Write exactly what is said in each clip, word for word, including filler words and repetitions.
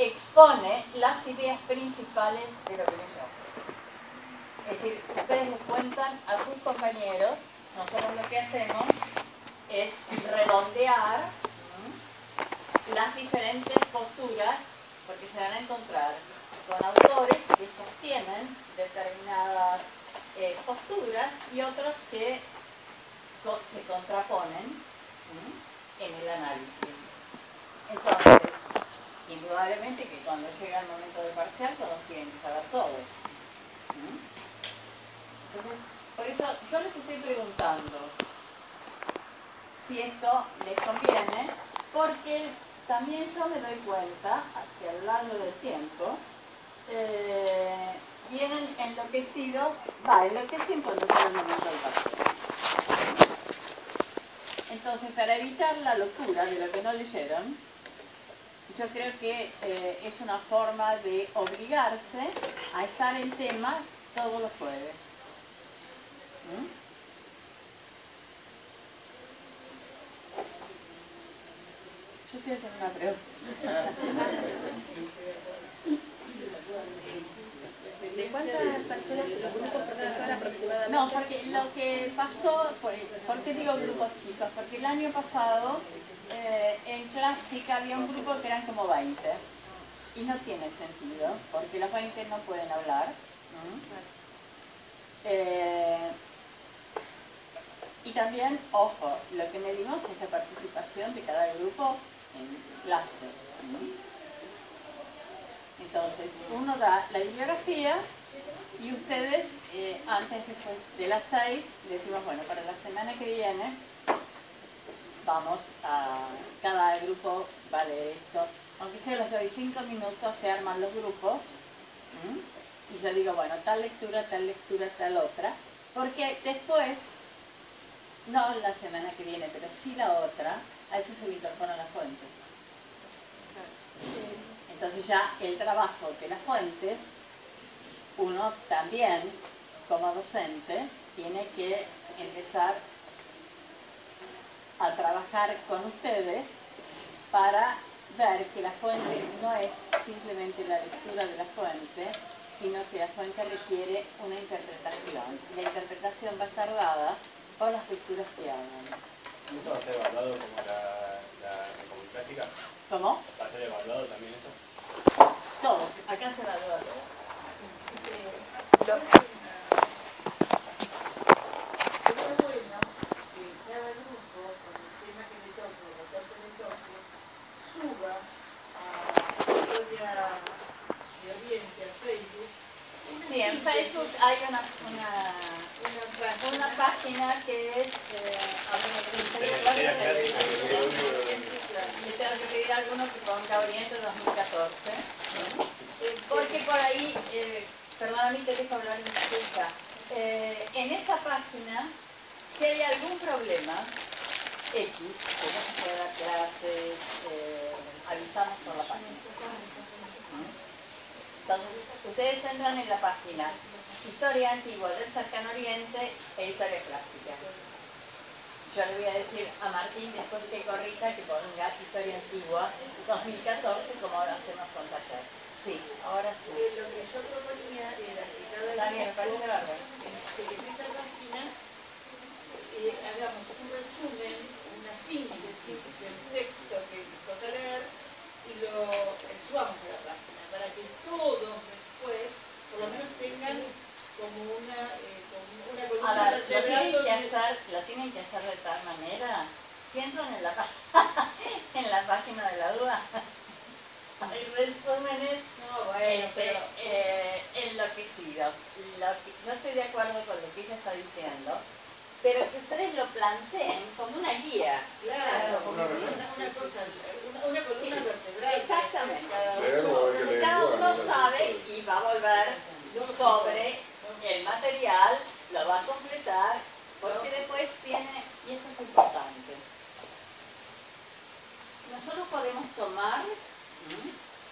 expone las ideas principales de lo que leyó. Es decir, ustedes les cuentan a sus compañeros, nosotros lo que hacemos es redondear ¿m? las diferentes posturas, porque se van a encontrar con autores que sostienen determinadas eh, posturas y otros que co se contraponen ¿m? en el análisis. Entonces, indudablemente que cuando llega el momento del parcial todos tienen que saber todo. ¿m? Entonces, por eso yo les estoy preguntando si esto les conviene, porque también yo me doy cuenta que a lo largo del tiempo eh, vienen enloquecidos, va, enloquecen cuando llega el momento del parcial. Entonces, para evitar la locura de lo que no leyeron, yo creo que eh, es una forma de obligarse a estar en tema todos los jueves. ¿Mm? Yo estoy haciendo una pregunta. ¿De cuántas personas los grupos profesor aproximadamente? No, porque lo que pasó fue, ¿por qué digo grupos chicos? Porque el año pasado eh, en clásica había un grupo que eran como veinte. Y no tiene sentido, porque los veinte no pueden hablar. ¿Mm? Eh, y también, ojo, lo que medimos es la participación de cada grupo en clase. ¿Mm? Entonces, uno da la bibliografía y ustedes, eh, antes después de las seis, decimos, bueno, para la semana que viene, vamos a, cada grupo va a leer esto. Aunque sea les doy cinco minutos, se arman los grupos. ¿Mm? Y yo digo, bueno, tal lectura, tal lectura, tal otra. Porque después, no la semana que viene, pero sí la otra, a eso se le incorporan las fuentes. Entonces ya el trabajo de las fuentes, uno también, como docente, tiene que empezar a trabajar con ustedes para ver que la fuente no es simplemente la lectura de la fuente, sino que la fuente requiere una interpretación. La interpretación va a estar dada por las lecturas que hagan. ¿Eso va a ser evaluado como la, la, la como clásica? ¿Cómo? ¿Va a ser evaluado también eso? Todo. Acá se evalúa todo. Sería bueno que cada grupo, con el tema que le toque, el autor que le toque, suba a Historia de Oriente, a Facebook. Sí, en Facebook hay una, una, Una página, una página que es... Eh, a ver, me gustaría Historia hablar de- clásica de Le tengo que pedir a alguno que ponga Oriente dos mil catorce. Eh, porque por ahí, eh, perdóname, te dejo hablar una cosa. Eh, en esa página, si hay algún problema, X, que no se puede dar clases, eh, avisamos por la página. Entonces, ustedes entran en la página Historia Antigua del Cercano Oriente e Historia Clásica. Yo le voy a decir a Martín, después que corrija, que ponga Historia Antigua dos mil catorce, como ahora hacemos con Taller. Sí, ahora sí. Eh, lo que yo proponía era que cada También me parece grupo, bárbaro. este, en esa página, eh, hagamos un resumen, una síntesis del texto que toca leer y lo eh, subamos a la página para que todos después, por lo menos tengan como una, eh, como una A columna ver, lo vertebral tienen que donde- hacer, lo tienen que hacer de tal manera, si entran en la, pá- en la página de la duda, hay resúmenes No, bueno, este, pero... eh, enloquecidos. Lo que, no estoy de acuerdo con lo que ella está diciendo, pero que ustedes lo planteen como una guía. Claro, Una una, referencia. una cosa, una, una columna vertebral. Exactamente. Cada uno- Pero hay que Entonces leer cada igual, uno ¿no? sabe y va a volver sobre el material, lo va a completar, porque después viene, y esto es importante, nosotros podemos tomar, ¿m?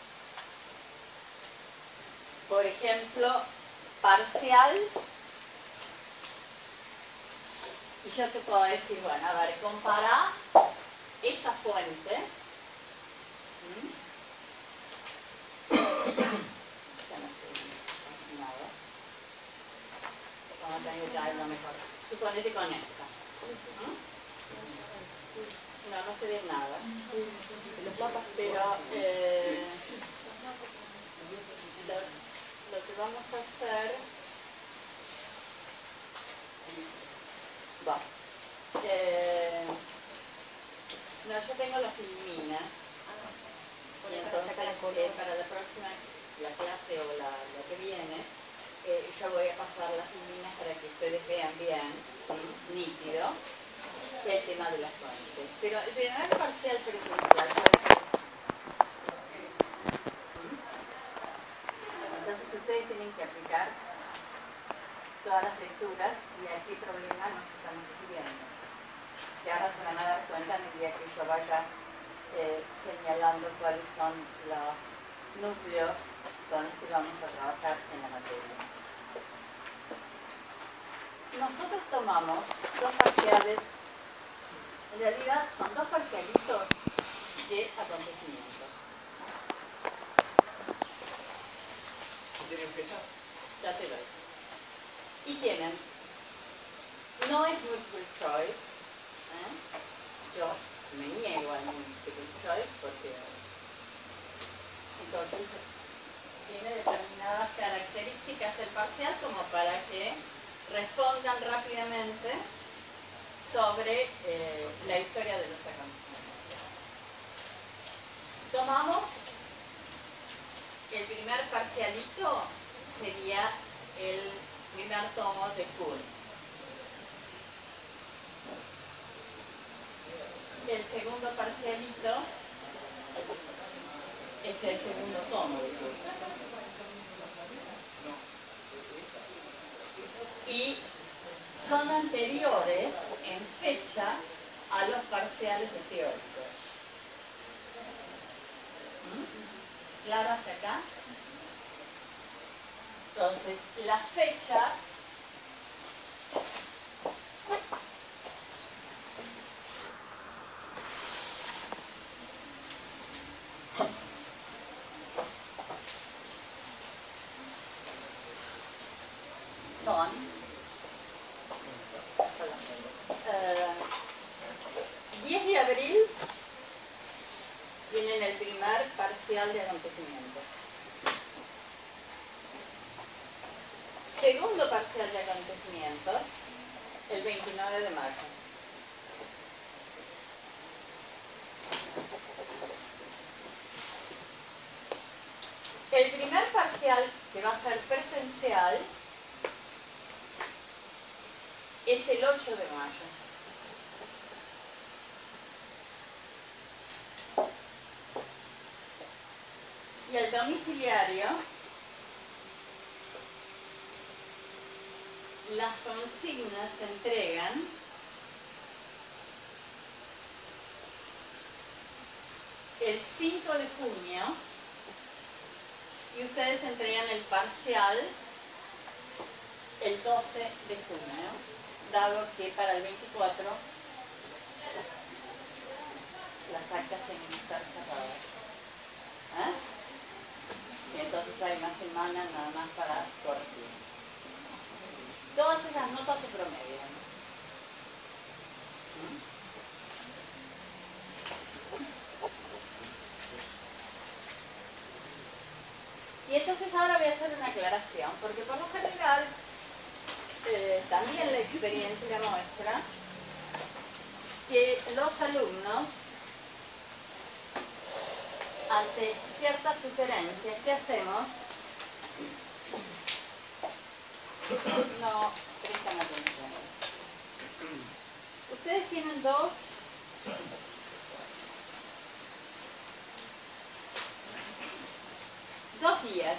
por ejemplo, parcial, y yo te puedo decir, bueno, a ver, compara esta fuente, ¿m? ponete con esta. ¿Mm? No, no se ve nada. Los mapas. Pero eh, lo, lo que vamos a hacer... Va. Eh, no, yo tengo las filminas. Entonces, eh, para la próxima la clase o la, la que viene, eh, yo voy a pasar las filminas para que ustedes vean bien, ¿sí? Nítido, el tema de las fuentes. Pero el primer parcial presencial fue... Entonces ustedes tienen que aplicar todas las lecturas y a qué problema nos estamos escribiendo. Que ahora se van a dar cuenta a medida que yo vaya eh, señalando cuáles son los núcleos con los que vamos a trabajar en la materia. Nosotros tomamos dos parciales, en realidad son dos parcialitos de acontecimientos. ¿Tienen fecha? Ya te lo digo. Y tienen, no es multiple choice, ¿eh? Yo me niego al multiple choice porque entonces tiene determinadas características el parcial como para que respondan rápidamente sobre eh, la historia de los acontecimientos. Tomamos el primer parcialito, sería el primer tomo de Kuhn. El segundo parcialito es el segundo tomo de Kuhn. Y son anteriores en fecha a los parciales de teóricos. ¿Mm? ¿Claro hasta acá? Entonces, las fechas son eh, diez de abril viene en el primer parcial de acontecimientos. Segundo parcial de acontecimientos, el veintinueve de mayo. El primer parcial, que va a ser presencial, es el ocho de mayo. Y el domiciliario, las consignas se entregan el cinco de junio y ustedes entregan el parcial el doce de junio, dado que para el veinticuatro las actas tienen que estar cerradas. ¿Eh? Y entonces hay una semana nada más para corregir. Todas esas notas se promedian. ¿Mm? Y entonces ahora voy a hacer una aclaración, porque por lo general eh, también la experiencia muestra que los alumnos, ante ciertas sugerencias que hacemos, no prestan atención. Ustedes tienen dos dos días.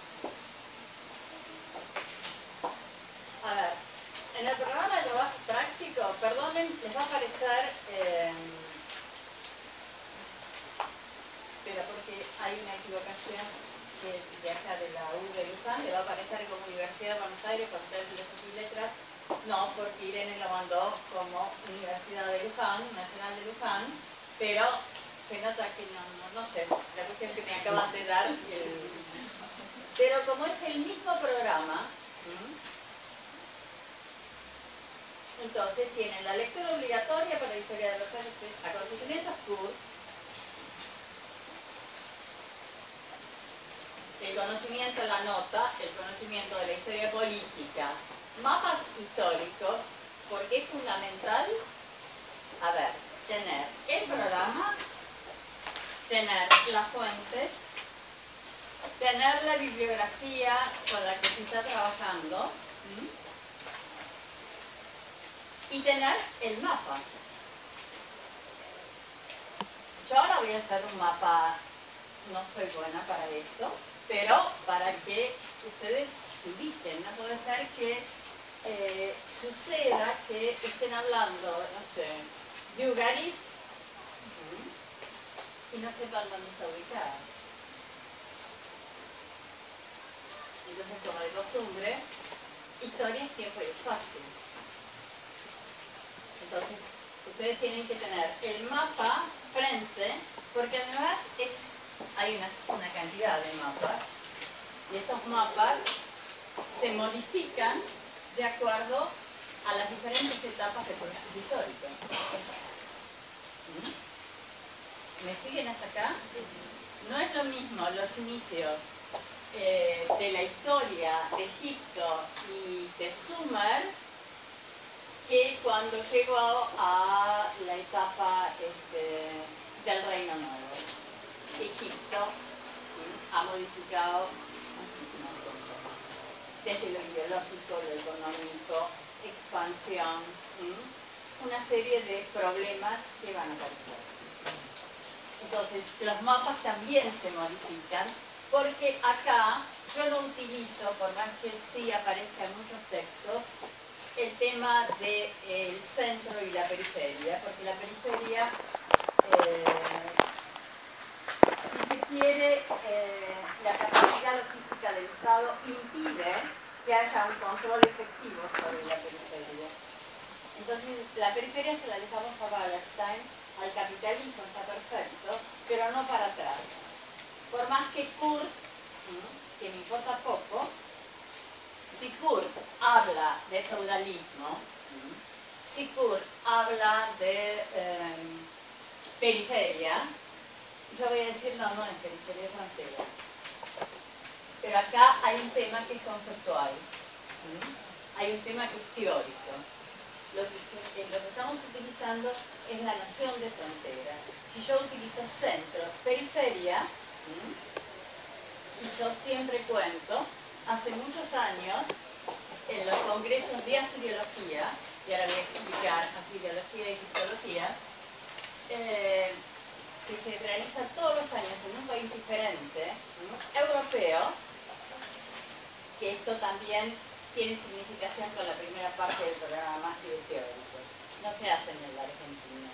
A ver, en el programa de trabajo práctico, perdonen, les va a aparecer eh, pero porque hay una equivocación que de acá de la U de Luján, le va a aparecer como Universidad de Buenos Aires, Facultad de Filosofía y Letras, no, porque Irene lo mandó como Universidad de Luján, Nacional de Luján, pero se nota que no, no, no sé, la cuestión que me acaban de dar, el... pero como es el mismo programa, ¿sí? Entonces tienen la lectura obligatoria para la historia de los acontecimientos C U R, el conocimiento, la nota, el conocimiento de la historia política, mapas históricos, porque es fundamental, a ver, tener el programa, tener las fuentes, tener la bibliografía con la que se está trabajando, ¿sí? Y tener el mapa. Yo ahora voy a hacer un mapa, no soy buena para esto, pero para que ustedes se ubiquen. No puede ser que eh, suceda que estén hablando, no sé, de Ugarit y no sepan dónde está ubicada. Entonces, como de costumbre, historia es tiempo y espacio. Entonces, ustedes tienen que tener el mapa frente, porque además es, hay una, una cantidad de mapas, y esos mapas se modifican de acuerdo a las diferentes etapas del proceso histórico. ¿Mm? ¿Me siguen hasta acá? No es lo mismo los inicios eh, de la historia de Egipto y de Sumer que cuando llegó a la etapa este, del Reino Nuevo. Egipto ¿sí? ha modificado muchísimas cosas, desde lo ideológico, lo económico, expansión, ¿sí? una serie de problemas que van a aparecer. Entonces, los mapas también se modifican, porque acá yo no utilizo, por más que sí aparezca en muchos textos, el tema del centro y la periferia, porque la periferia, eh, si se quiere, eh, la capacidad logística del Estado impide que haya un control efectivo sobre la periferia. Entonces, la periferia se la dejamos a Wallerstein, al capitalismo está perfecto, pero no para atrás. Por más que Kurt, que me importa poco, si Kurt habla de feudalismo, si Kurt habla de eh, periferia, yo voy a decir, no, no es periferia, es frontera. Pero acá hay un tema que es conceptual, ¿sí? Hay un tema que es teórico. Lo que, lo que estamos utilizando es la noción de frontera. Si yo utilizo centro, periferia, ¿sí? Y yo siempre cuento, hace muchos años, en los congresos de asiriología, y ahora voy a explicar asiriología y egiptología, eh, que se realiza todos los años en un país diferente, ¿no? europeo, que esto también tiene significación con la primera parte del programa y de teóricos. No se hacen en la Argentina.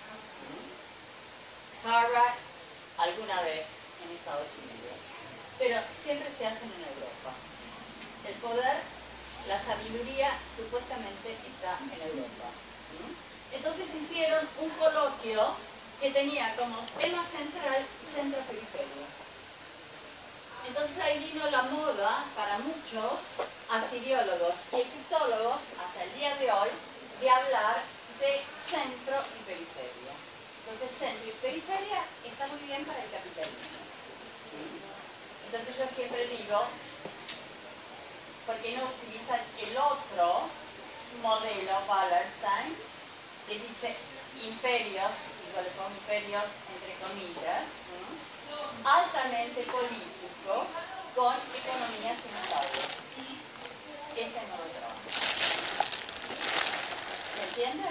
¿no? Harvard, alguna vez en Estados Unidos, pero siempre se hacen en Europa. El poder, la sabiduría, supuestamente está en Europa. ¿sí? Entonces hicieron un coloquio que tenía como tema central centro-periferia. Entonces ahí vino la moda para muchos asiriólogos y egiptólogos, hasta el día de hoy, de hablar de centro y periferia. Entonces centro y periferia está muy bien para el capitalismo. ¿sí? Entonces yo siempre digo, ¿por qué no utilizan el otro modelo Wallerstein, que dice imperios, digo, le pongo imperios entre comillas, ¿no? altamente políticos con economías instables? Ese no lo trabajo. ¿Se entiende?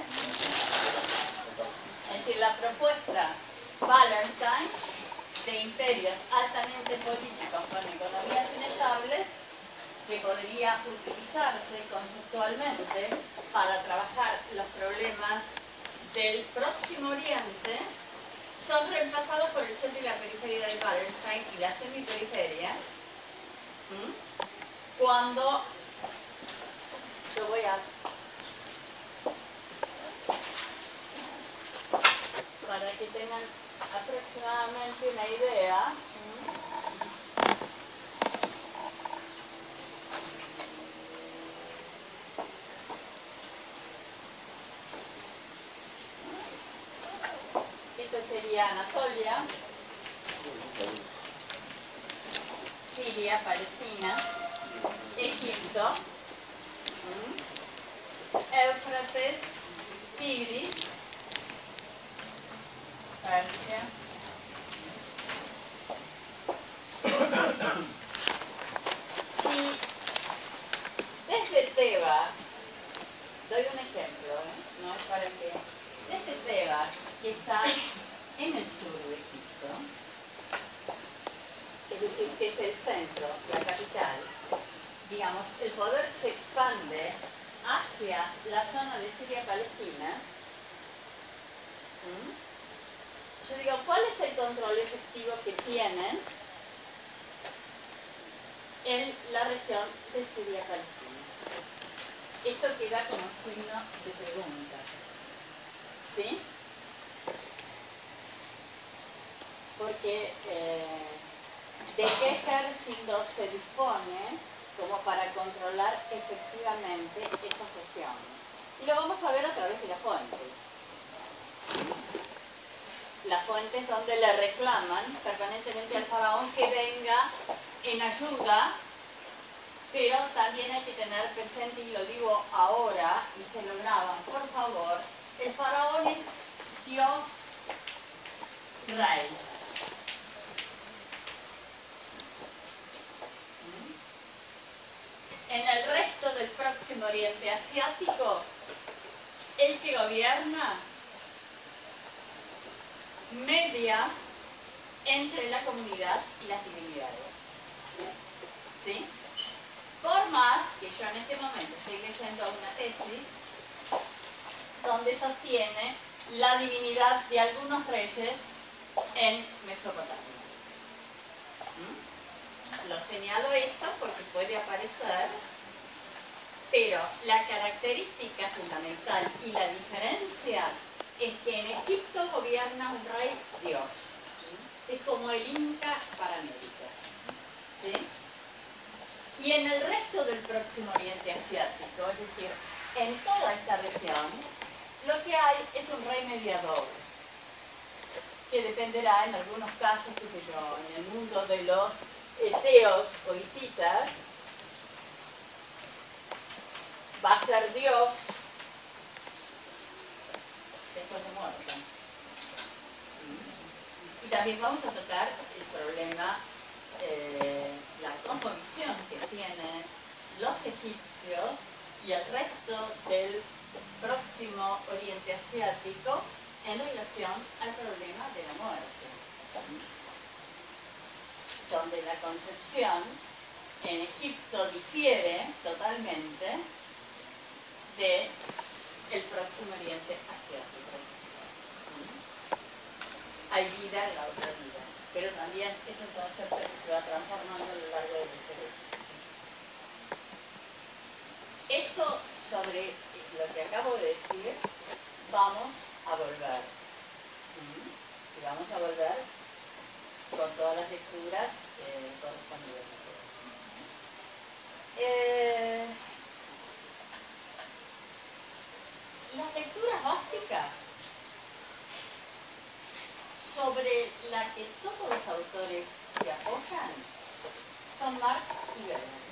Es decir, la propuesta Wallerstein de imperios altamente políticos con economías inestables, que podría utilizarse conceptualmente para trabajar los problemas del Próximo Oriente, son reemplazados por el centro y la periferia de Wallerstein y la semiperiferia, ¿Mm? cuando yo voy a para que tengan aproximadamente una idea. ¿Mm? Asia, Anatolia, Siria, Palestina, Egipto, ¿m? Éufrates, Tigris, Persia. Si desde Tebas, doy un ejemplo, ¿eh? No es para que, desde Tebas, que está en el sur de Egipto, es decir, que es el centro, la capital, digamos, el poder se expande hacia la zona de Siria-Palestina. ¿Mm? Yo digo, ¿cuál es el control efectivo que tienen en la región de Siria-Palestina? Esto queda como signo de pregunta. ¿Sí? Porque eh, ¿de qué ejército se dispone como para controlar efectivamente esas regiones? Y lo vamos a ver a través de las fuentes. Las fuentes donde le reclaman permanentemente al faraón que venga en ayuda, pero también hay que tener presente, y lo digo ahora, y se lo graban, por favor, el faraón es Dios Rey. En el resto del Próximo Oriente Asiático, el que gobierna media entre la comunidad y las divinidades. ¿Sí? Por más que yo en este momento estoy leyendo una tesis donde sostiene la divinidad de algunos reyes en Mesopotamia. ¿Mm? Lo señalo esto porque puede aparecer, pero la característica fundamental y la diferencia es que en Egipto gobierna un rey Dios. Es como el Inca para América. ¿Sí? Y en el resto del Próximo Oriente Asiático, es decir, en toda esta región, lo que hay es un rey mediador, que dependerá en algunos casos, qué sé yo, en el mundo de los eteos o hititas, va a ser Dios, eso es de muerte. Y también vamos a tocar el problema, eh, la convicción que tienen los egipcios y el resto del Próximo Oriente Asiático en relación al problema de la muerte, donde la concepción en Egipto difiere totalmente de el Próximo Oriente Asiático. Hay vida en la otra vida, pero también es un concepto que se va transformando a lo largo de la historia. Esto sobre lo que acabo de decir, vamos a volver. Y vamos a volver con todas las lecturas eh, correspondientes. Eh, las lecturas básicas sobre la que todos los autores se apoyan son Marx y Weber.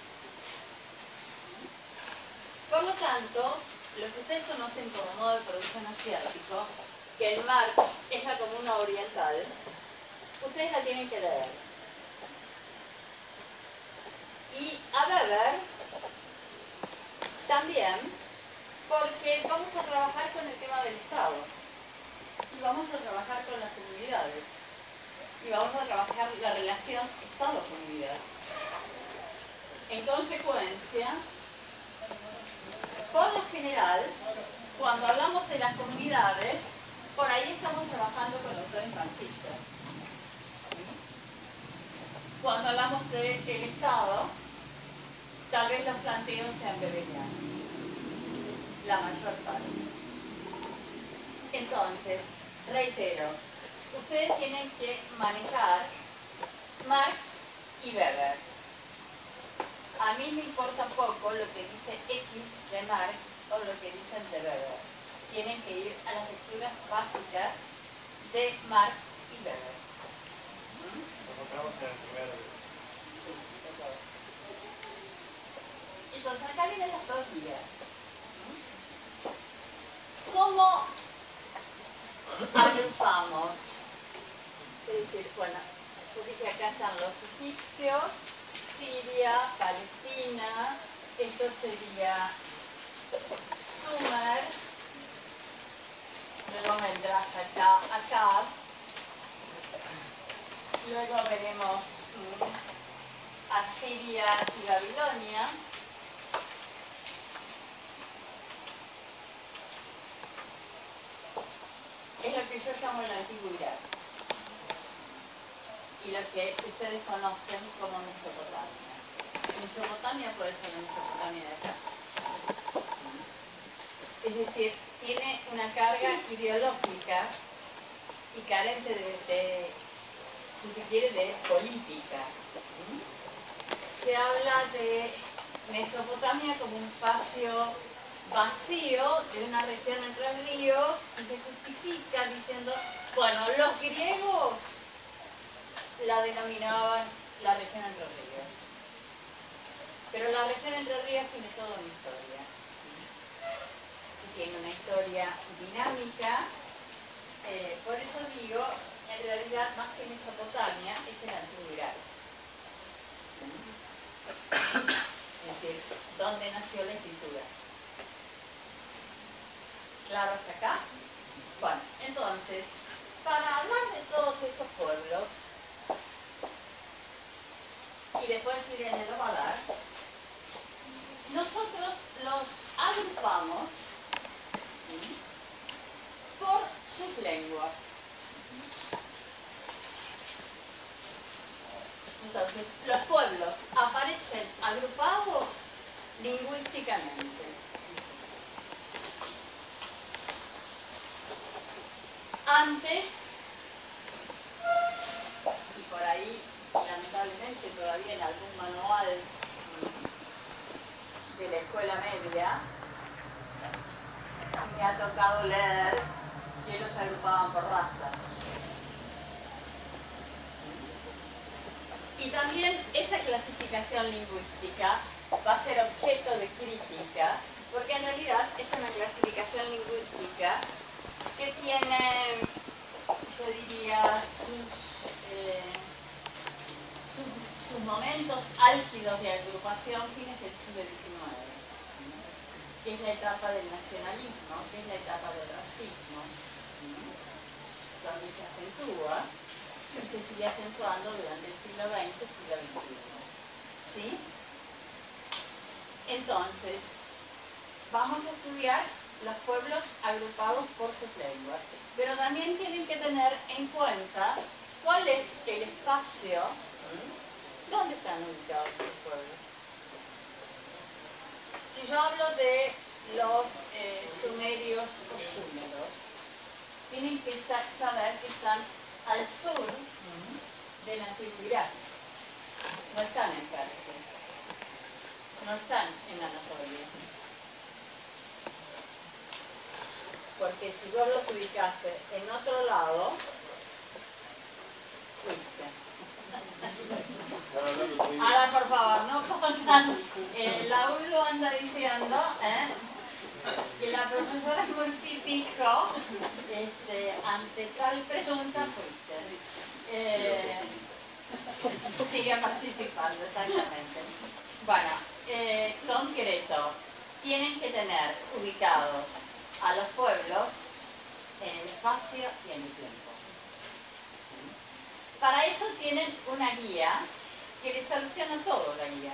Por lo tanto, lo que ustedes conocen como modo de producción asiático, que en Marx es la comuna oriental, ustedes la tienen que leer. Y a Weber también, porque vamos a trabajar con el tema del Estado. Y vamos a trabajar con las comunidades. Y vamos a trabajar la relación Estado-comunidad. En consecuencia, por lo general, cuando hablamos de las comunidades, por ahí estamos trabajando con autores marxistas. Cuando hablamos del Estado, tal vez los planteos sean weberianos, la mayor parte. Entonces, reitero, ustedes tienen que manejar Marx y Weber. A mí me importa poco lo que dice X de Marx o lo que dicen de Weber. Tienen que ir a las lecturas básicas de Marx y Weber. Nos encontramos en el primer... Sí, de todo. Entonces acá vienen las dos guías. ¿Cómo agrupamos? Es decir, bueno, porque acá están los egipcios, Siria, Palestina, esto sería Sumer, luego vendrá acá, acá, luego veremos mm, Asiria y Babilonia, es lo que yo llamo el antiguo Irak y lo que ustedes conocen como Mesopotamia. Mesopotamia puede ser la Mesopotamia de acá. Es decir, tiene una carga ideológica y carente de, de, si se quiere, de política. Se habla de Mesopotamia como un espacio vacío de una región entre ríos y se justifica diciendo, bueno, los griegos la denominaban la región entre ríos. Pero la región entre ríos tiene toda una historia. Y tiene una historia dinámica. Eh, por eso digo, en realidad, más que Mesopotamia, es el antiguo Irak. Es decir, ¿dónde nació la escritura? ¿Claro hasta acá? Bueno, entonces, para hablar de todos estos pueblos, y después Irene lo va a dar, nosotros los agrupamos por sus lenguas. Entonces, los pueblos aparecen agrupados lingüísticamente. Antes, y por ahí, lamentablemente, todavía en algún manual de la escuela media, me ha tocado leer que los agrupaban por razas. Y también esa clasificación lingüística va a ser objeto de crítica, porque en realidad es una clasificación lingüística que tiene, yo diría, sus, eh, sus, sus momentos álgidos de agrupación fines del siglo diecinueve, que es la etapa del nacionalismo, que es la etapa del racismo, donde se acentúa y se sigue acentuando durante el siglo veinte, siglo veintiuno. ¿Sí? Entonces, vamos a estudiar los pueblos agrupados por sus lenguas, pero también tienen que tener en cuenta cuál es el espacio, ¿dónde están ubicados esos pueblos? Si yo hablo de los eh, sumerios o súmeros, tienen que estar, saber que están al sur del antiguo Irak. No están en Persia, no están en Anatolia. Porque si vos los ubicaste en otro lado, fuiste. Ahora, por favor, no pongan. Eh, la U lo anda diciendo, ¿eh? Que la profesora Murphy dijo, este, ante tal pregunta, fuiste. Eh, sigue participando, exactamente. Bueno, eh, concreto, tienen que tener ubicados a los pueblos en el espacio y en el tiempo. Para eso tienen una guía que les soluciona todo, la guía.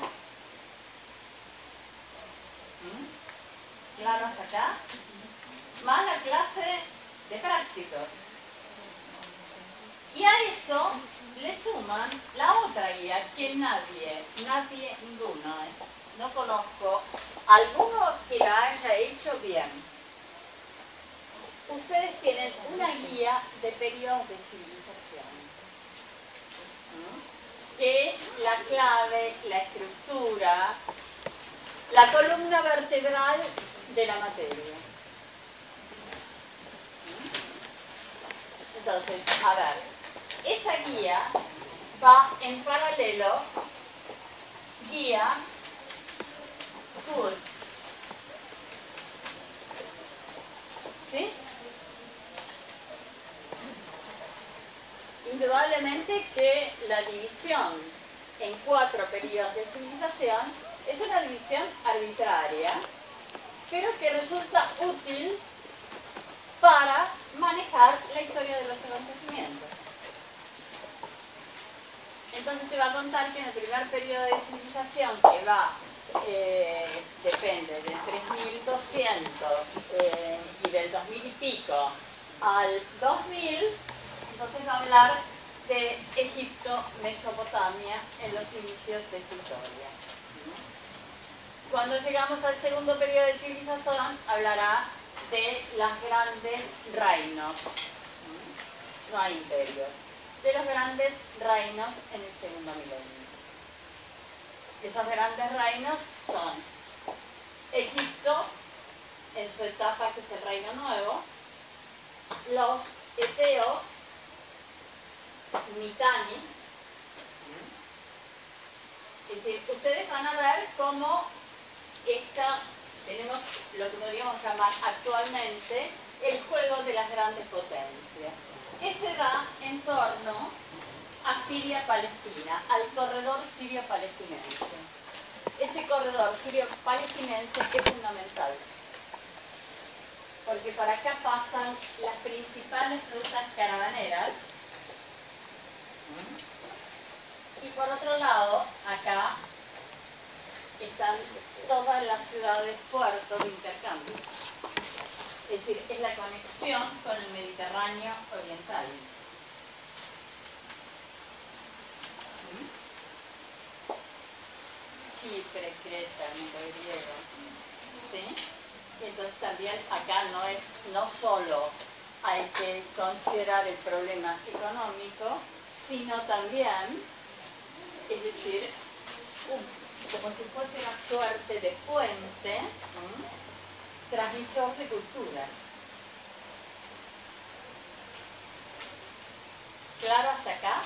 ¿Mm? ¿Claro hasta acá? Más la clase de prácticos. Y a eso le suman la otra guía que nadie, nadie, ninguno, ¿eh? No conozco alguno que la haya hecho bien. Ustedes tienen una guía de periodos de civilización, ¿no? Que es la clave, la estructura, la columna vertebral de la materia. Entonces, a ver, esa guía va en paralelo, guía, tour. ¿Sí? Indudablemente que la división en cuatro periodos de civilización es una división arbitraria, pero que resulta útil para manejar la historia de los acontecimientos. Entonces te va a contar que en el primer periodo de civilización, que va, eh, depende, del tres mil doscientos eh, y del dos mil y pico al dos mil, entonces va a hablar de Egipto, Mesopotamia, en los inicios de su historia. Cuando llegamos al segundo periodo de civilización, hablará de los grandes reinos, no hay imperios, de los grandes reinos en el segundo milenio. Esos grandes reinos son Egipto, en su etapa que es el Reino Nuevo, los eteos, Mitanni. Es decir, ustedes van a ver cómo esta, tenemos lo que podríamos llamar actualmente el juego de las grandes potencias, que se da en torno a Siria-Palestina, al corredor sirio-palestinense. Ese corredor sirio-palestinense es fundamental, porque para acá pasan las principales rutas caravaneras, y por otro lado, acá están todas las ciudades puertos de intercambio. Es decir, es la conexión con el Mediterráneo oriental. Chipre, Creta, mundo griego. ¿Sí? Entonces también acá no es, no solo hay que considerar el problema económico, sino también, es decir, un, como si fuese una suerte de puente, ¿eh? Transmisor de cultura. ¿Claro hasta acá?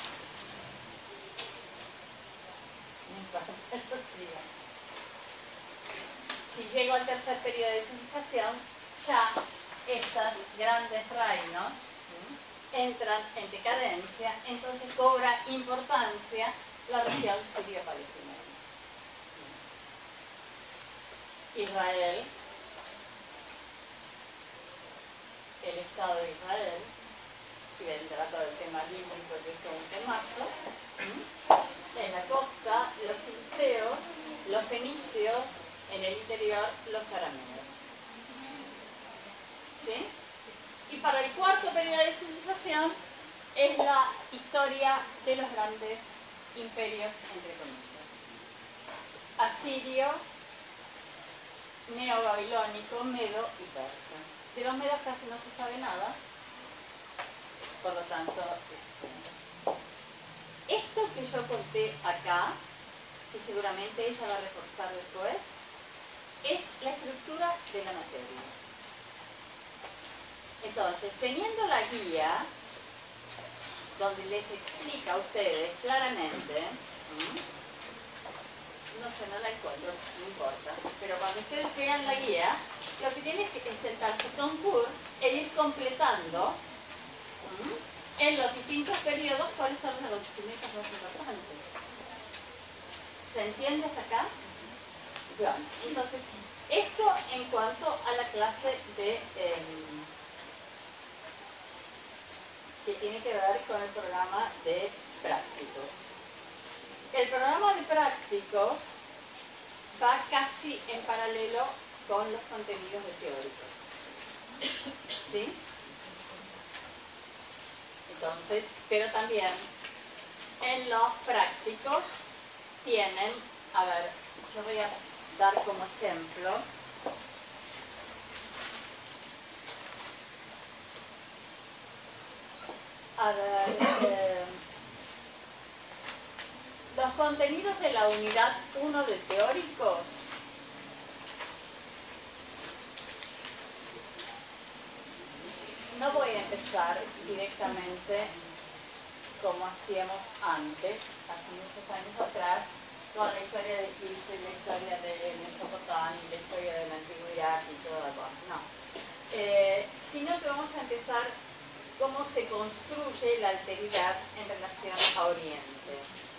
Si llego al tercer periodo de civilización, ya estos grandes reinos ¿sí? entran en decadencia, entonces cobra importancia la región sirio-palestinense. Israel, el Estado de Israel, y vendrá todo el tema bíblico, que es todo un temazo, ¿sí? En la costa, los filisteos, los fenicios, en el interior, los arameos. ¿Sí? Y para el cuarto periodo de civilización es la historia de los grandes imperios, entre comillas. Asirio, neobabilónico, medo y persa. De los medos casi no se sabe nada, por lo tanto, esto que yo conté acá, que seguramente ella va a reforzar después, es la estructura de la materia. Entonces, teniendo la guía, donde les explica a ustedes claramente, ¿m? no sé, no la encuentro, no importa, pero cuando ustedes vean la guía, lo que tienen es sentarse con Kur e ir completando ¿m? en los distintos periodos cuáles son los acontecimientos más importantes. ¿Se entiende hasta acá? Bueno, entonces, esto en cuanto a la clase de eh, que tiene que ver con el programa de prácticos. El programa de prácticos va casi en paralelo con los contenidos de teóricos. ¿Sí? Entonces, pero también en los prácticos tienen, a ver, yo voy a dar como ejemplo a ver eh, los contenidos de la unidad uno de teóricos no voy a empezar directamente como hacíamos antes, hace muchos años atrás, con la historia de Egipto y la historia de Mesopotamia y la historia de la antigüedad y toda la cosa, no. Eh, sino que vamos a empezar cómo se construye la alteridad en relación a Oriente.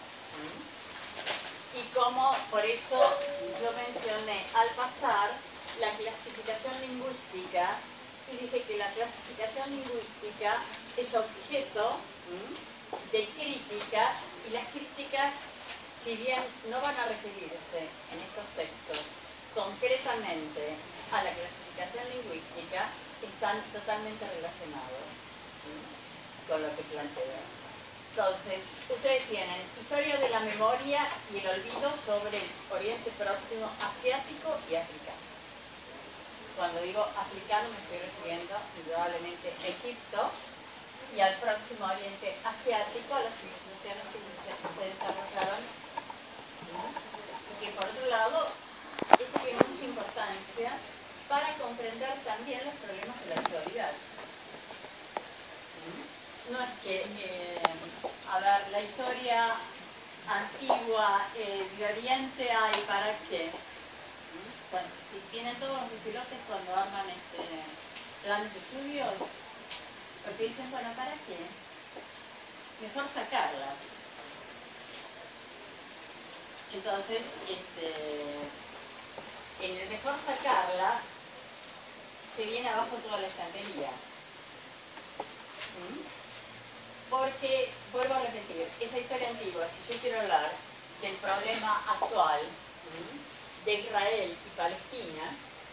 ¿Mm? Y cómo, por eso yo mencioné al pasar la clasificación lingüística y dije que la clasificación lingüística es objeto ¿Mm? de críticas, y las críticas, si bien no van a referirse en estos textos concretamente a la clasificación lingüística, están totalmente relacionados con lo que planteo. Entonces, ustedes tienen historia de la memoria y el olvido sobre el Oriente Próximo, asiático y africano. Cuando digo africano me estoy refiriendo indudablemente a Egipto y al próximo Oriente Asiático, a las civilizaciones que se desarrollaron. Y que por otro lado, esto tiene mucha importancia para comprender también los problemas de la actualidad. No es que, eh, a ver, la historia antigua eh, de Oriente hay para qué. Cuando, y tienen todos los pilotes cuando arman este planes de estudios, porque dicen, bueno, ¿para qué? Mejor sacarla. Entonces, este, en el mejor sacarla, se viene abajo toda la estantería. ¿Mm? Porque, vuelvo a repetir, esa historia antigua, si yo quiero hablar del problema actual ¿Mm? de Israel y Palestina,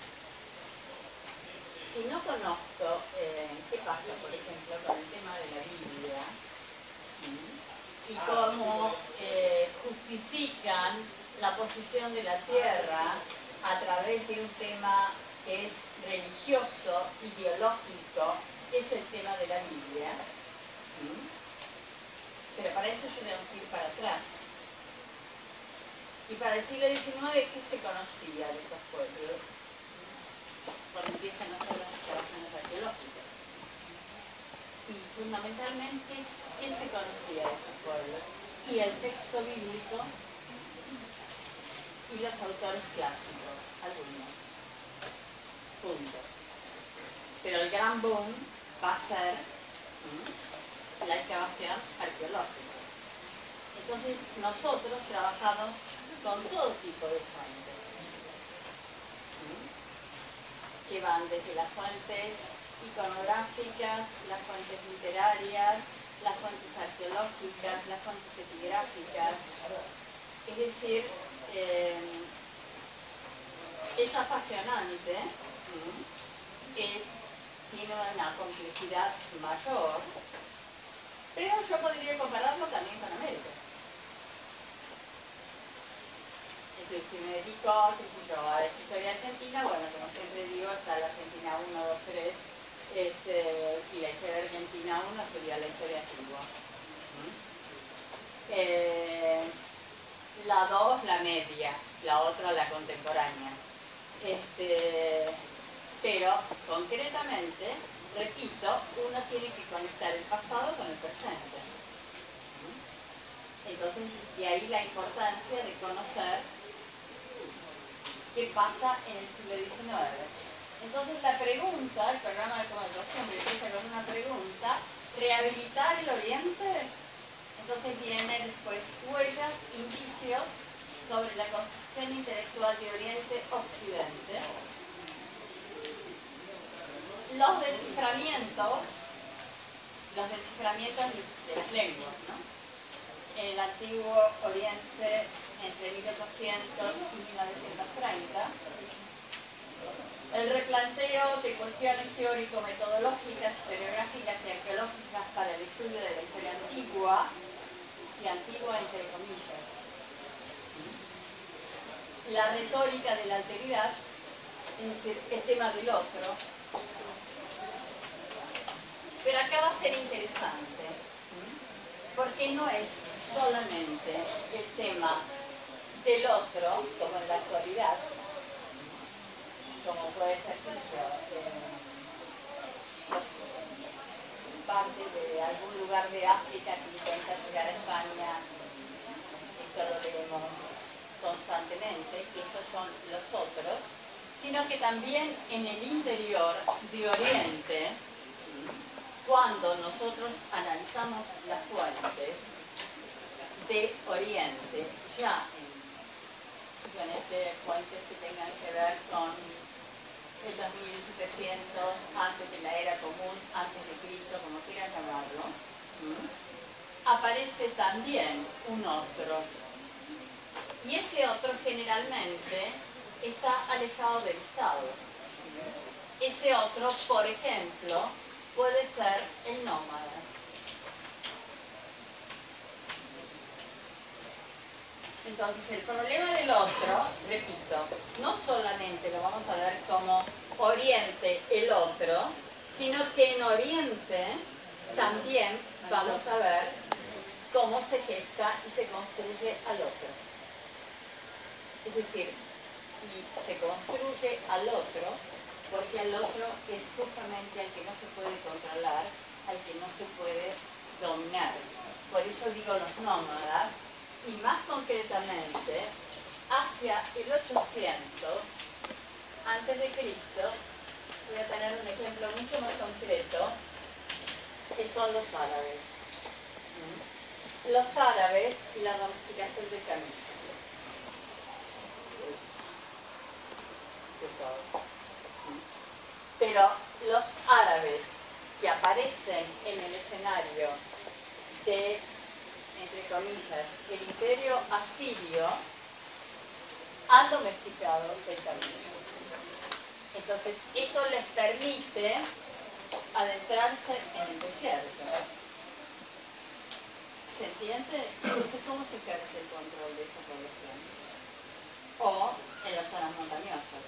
si no conozco eh, qué pasa, por ejemplo, con el tema de la Biblia, ¿Mm? y cómo eh, justifican la posición de la tierra a través de un tema que es religioso, ideológico, que es el tema de la Biblia. ¿Mm? Pero para eso yo tengo que ir para atrás. Y para el siglo diecinueve, ¿qué se conocía de estos pueblos? Cuando empiezan a hacer las excavaciones arqueológicas. Y fundamentalmente, ¿qué se conocía de estos pueblos? Y el texto bíblico y los autores clásicos, algunos. Punto. Pero el gran boom va a ser ¿sí? la excavación arqueológica. Entonces, nosotros trabajamos con todo tipo de fuentes, ¿sí? que van desde las fuentes iconográficas, las fuentes literarias, las fuentes arqueológicas, las fuentes epigráficas. Es decir, eh, es apasionante, ¿sí? eh, tiene una complejidad mayor, pero yo podría compararlo también con América. Es decir, si me dedico, qué sé yo, a la historia argentina, bueno, como siempre digo, está la Argentina uno, dos, tres, este, y la historia argentina uno sería la historia antigua. ¿Mm? Eh, la dos, la media, la otra, la contemporánea. Este, pero, concretamente, repito, uno tiene que conectar el pasado con el presente. ¿Mm? Entonces, de ahí la importancia de conocer qué pasa en el siglo diecinueve. Entonces la pregunta, el programa de costumbre empieza con una pregunta: ¿rehabilitar el Oriente? Entonces vienen después huellas, indicios sobre la construcción intelectual de Oriente-Occidente. Los desciframientos, los desciframientos de las lenguas, ¿no? En el antiguo Oriente, entre mil ochocientos y mil novecientos treinta, el replanteo de cuestiones teórico-metodológicas, historiográficas y arqueológicas para el estudio de la historia antigua, y antigua entre comillas. La retórica de la alteridad, es decir, el tema del otro. Pero acá va a ser interesante, porque no es solamente el tema del otro, como en la actualidad, como puede ser que yo, eh, los, parte de algún lugar de África que intenta llegar a España. Esto lo leemos constantemente, que estos son los otros, sino que también en el interior de Oriente, cuando nosotros analizamos las fuentes de Oriente, ya en suponete fuentes que tengan que ver con el dos mil setecientos, antes de la era común, antes de Cristo, como quieran llamarlo, ¿m? aparece también un otro. Y ese otro generalmente está alejado del Estado. Ese otro, por ejemplo, puede ser el nómada. Entonces, el problema del otro, repito, no solamente lo vamos a ver como Oriente, el otro, sino que en Oriente también vamos a ver cómo se gesta y se construye al otro. Es decir, y se construye al otro, porque al otro es justamente al que no se puede controlar, al que no se puede dominar. Por eso digo los nómadas, y más concretamente, hacia el ochocientos antes de Cristo, voy a tener un ejemplo mucho más concreto, que son los árabes. Los árabes y la domesticación del camello. Pero los árabes que aparecen en el escenario de, entre comillas, el imperio asirio, han domesticado el camello. Entonces, esto les permite adentrarse en el desierto. ¿Se entiende? Entonces, ¿cómo se ejerce el control de esa población? O en las zonas montañosas.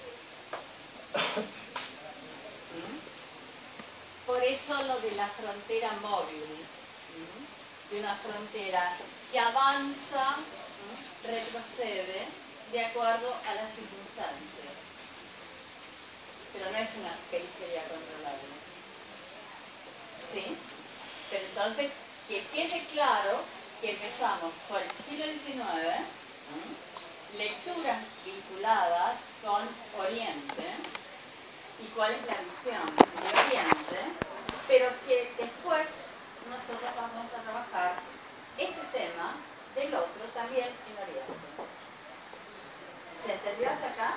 ¿Mm? Por eso lo de la frontera móvil, ¿Mm? de una frontera que avanza, ¿Mm? retrocede, de acuerdo a las circunstancias. Pero no es una periferia controlable. ¿Sí? Pero entonces, que quede claro que empezamos por el siglo diecinueve, ¿Mm? lecturas vinculadas con Oriente, y cuál es la visión de Oriente, pero que después nosotros vamos a trabajar este tema del otro también en Oriente. ¿Se entendió hasta acá?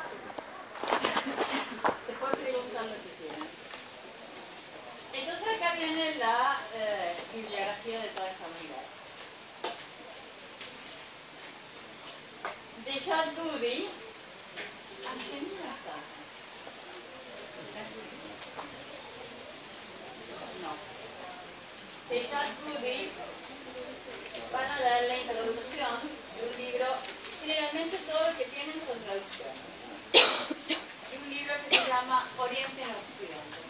Después preguntan lo que quieran. Entonces acá viene la eh, bibliografía de toda esta unidad. De Jacques Boudy, Argentina está. No. De Jacques Boudy van a leer la introducción de un libro, generalmente todo lo que tienen son traducciones. De un libro que se llama Oriente en Occidente.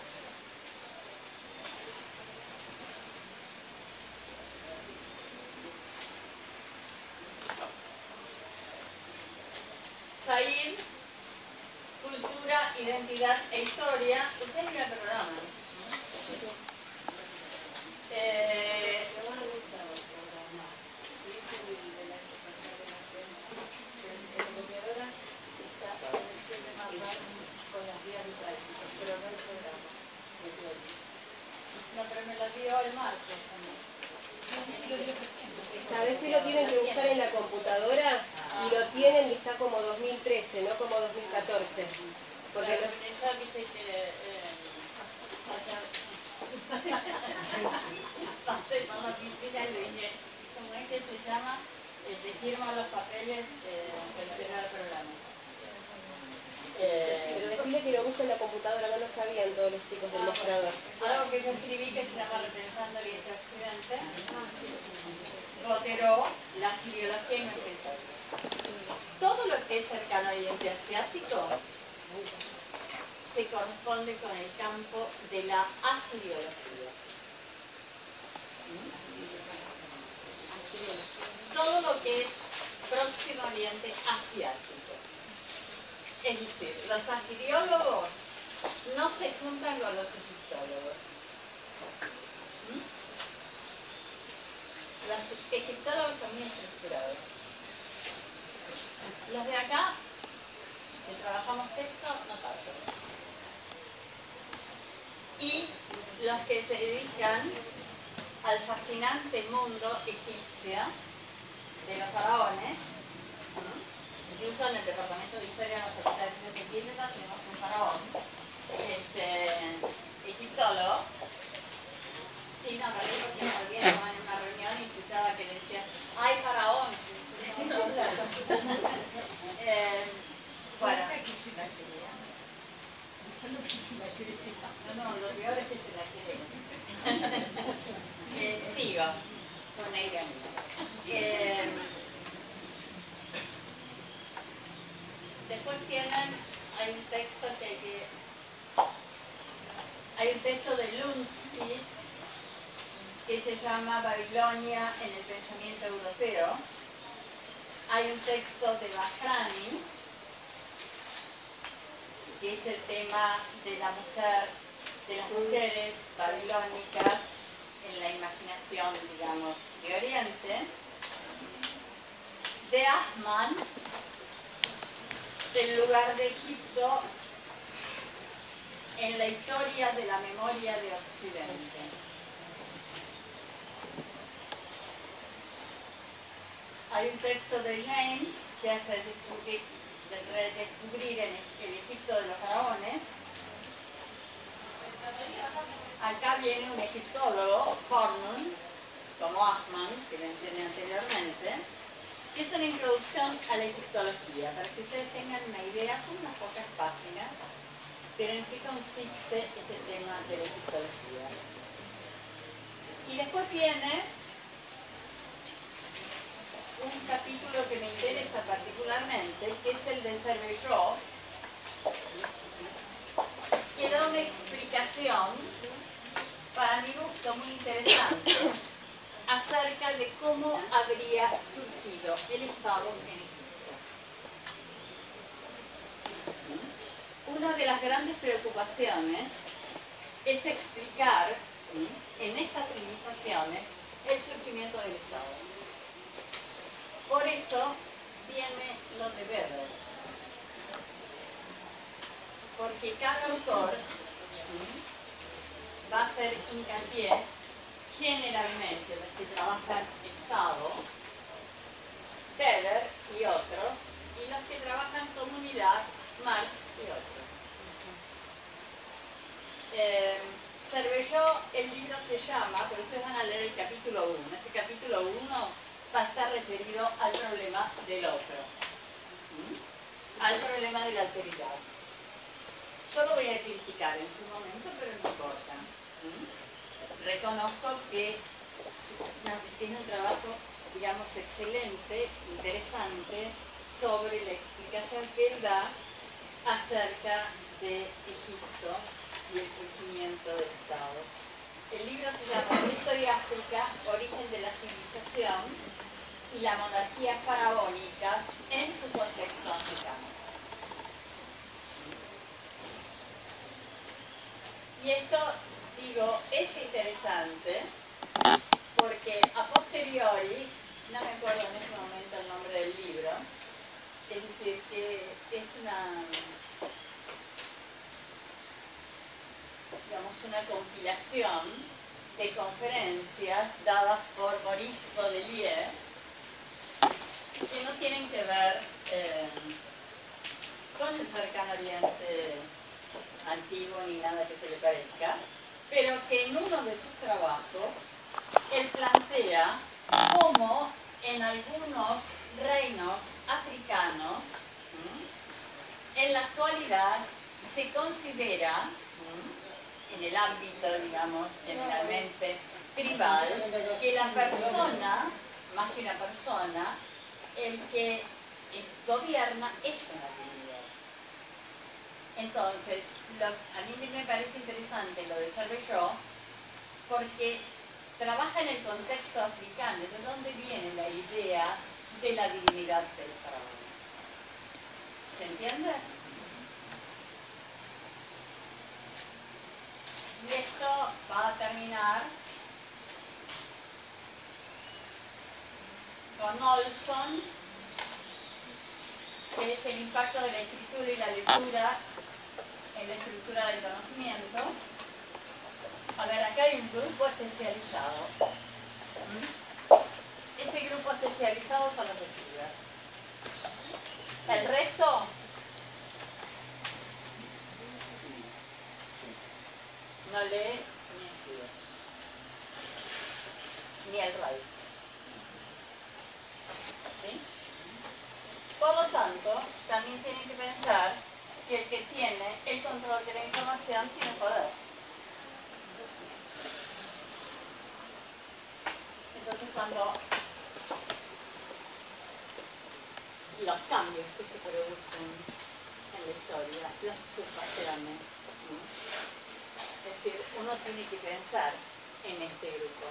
Said, Cultura, Identidad e Historia. Ustedes ya el programa, ¿no? Eh, no, pero me lo dio el martes. ¿Sabés que lo tienen que buscar en la computadora? Y lo tienen y está como dos mil trece, no como dos mil catorce. Porque Claro, ella viste que eh, pasé por la oficina y le dije, ¿cómo es que se llama? Eh, te firmo los papeles eh, para entregar el programa. Eh, Pero decirle que lo busque en la computadora, no lo sabían todos los chicos del mostrador. Algo que yo escribí que se llama Repensando el Oriente Occidente. Roteró las ideologías y nuestra historia. Todo lo que es cercano al Oriente Asiático se corresponde con el campo de la asiriología. Todo lo que es Próximo Oriente Asiático. Es decir, los asiriólogos no se juntan con los egiptólogos. ¿Mm? Los egiptólogos son muy estructurados. Los de acá, que trabajamos esto, no tanto. Y los que se dedican al fascinante mundo egipcio de los faraones, incluso en el departamento de historia de los hospitales de Septiembre tenemos un faraón, este, egiptólogo. Sí, no, me acuerdo que alguien estaba en una reunión y escuchaba que le decían, ¡ay, faraón! eh, bueno. No, no, lo peor es que se la quiere. eh, sigo con aire amigo. Eh, después tienen, hay un texto que hay que... Hay un texto de Lumsky que se llama Babilonia en el pensamiento europeo. Hay un texto de Bahrani, que es el tema de la mujer, de las mujeres babilónicas en la imaginación, digamos, de Oriente. De Ahman, el lugar de Egipto en la historia de la memoria de Occidente. Hay un texto de James que es redescubrir, de redescubrir en el Egipto de los faraones. Acá viene un egiptólogo, Hornung, como Ahman, que le enseñé anteriormente, que es una introducción a la egiptología, para que ustedes tengan una idea, son unas pocas páginas, pero en qué consiste este tema de la egiptología. Y después viene un capítulo que me interesa particularmente, que es el de Cervelló, que da una explicación, para mi gusto muy interesante, acerca de cómo habría surgido el Estado en Egipto. Una de las grandes preocupaciones es explicar en estas civilizaciones el surgimiento del Estado. Por eso viene los deberes. Porque cada autor va a hacer hincapié, generalmente los que trabajan Estado, Weber y otros, y los que trabajan comunidad, Marx y otros. Eh, Cervelló, el libro se llama, pero ustedes van a leer el capítulo uno. Ese capítulo uno va a estar referido al problema del otro, ¿Mm? al problema de la alteridad. Yo lo voy a criticar en su momento, pero no importa. ¿Mm? Reconozco que tiene un trabajo, digamos, excelente, interesante, sobre la explicación que él da acerca de Egipto y el surgimiento del Estado. El libro se llama Egipto y África, origen de la civilización y la monarquía faraónica en su contexto africano. Y esto, digo, es interesante porque a posteriori, no me acuerdo en este momento el nombre del libro, es decir, que es una, digamos, una compilación de conferencias dadas por Maurice Godelier, que no tienen que ver eh, con el cercano Oriente antiguo ni nada que se le parezca, pero que en uno de sus trabajos él plantea cómo en algunos reinos africanos ¿m? en la actualidad se considera ¿m? en el ámbito, digamos, generalmente tribal, que la persona, más que una persona, el que gobierna es una divinidad. Entonces, lo, a mí me parece interesante lo de Cervelló, porque trabaja en el contexto africano, de dónde viene la idea de la divinidad del faraón. ¿Se entiende? Y esto va a terminar con Olson, que es el impacto de la escritura y la lectura en la estructura del conocimiento. A ver, acá hay un grupo especializado. ¿Mm? Ese grupo especializado son los escribas. El resto no lee ni escribe, ni el radio. ¿Sí? Por lo tanto, también tienen que pensar que el que tiene el control de la información tiene poder. Entonces, cuando los cambios que se producen en la historia, las usurpaciones, ¿sí? Es decir, uno tiene que pensar en este grupo.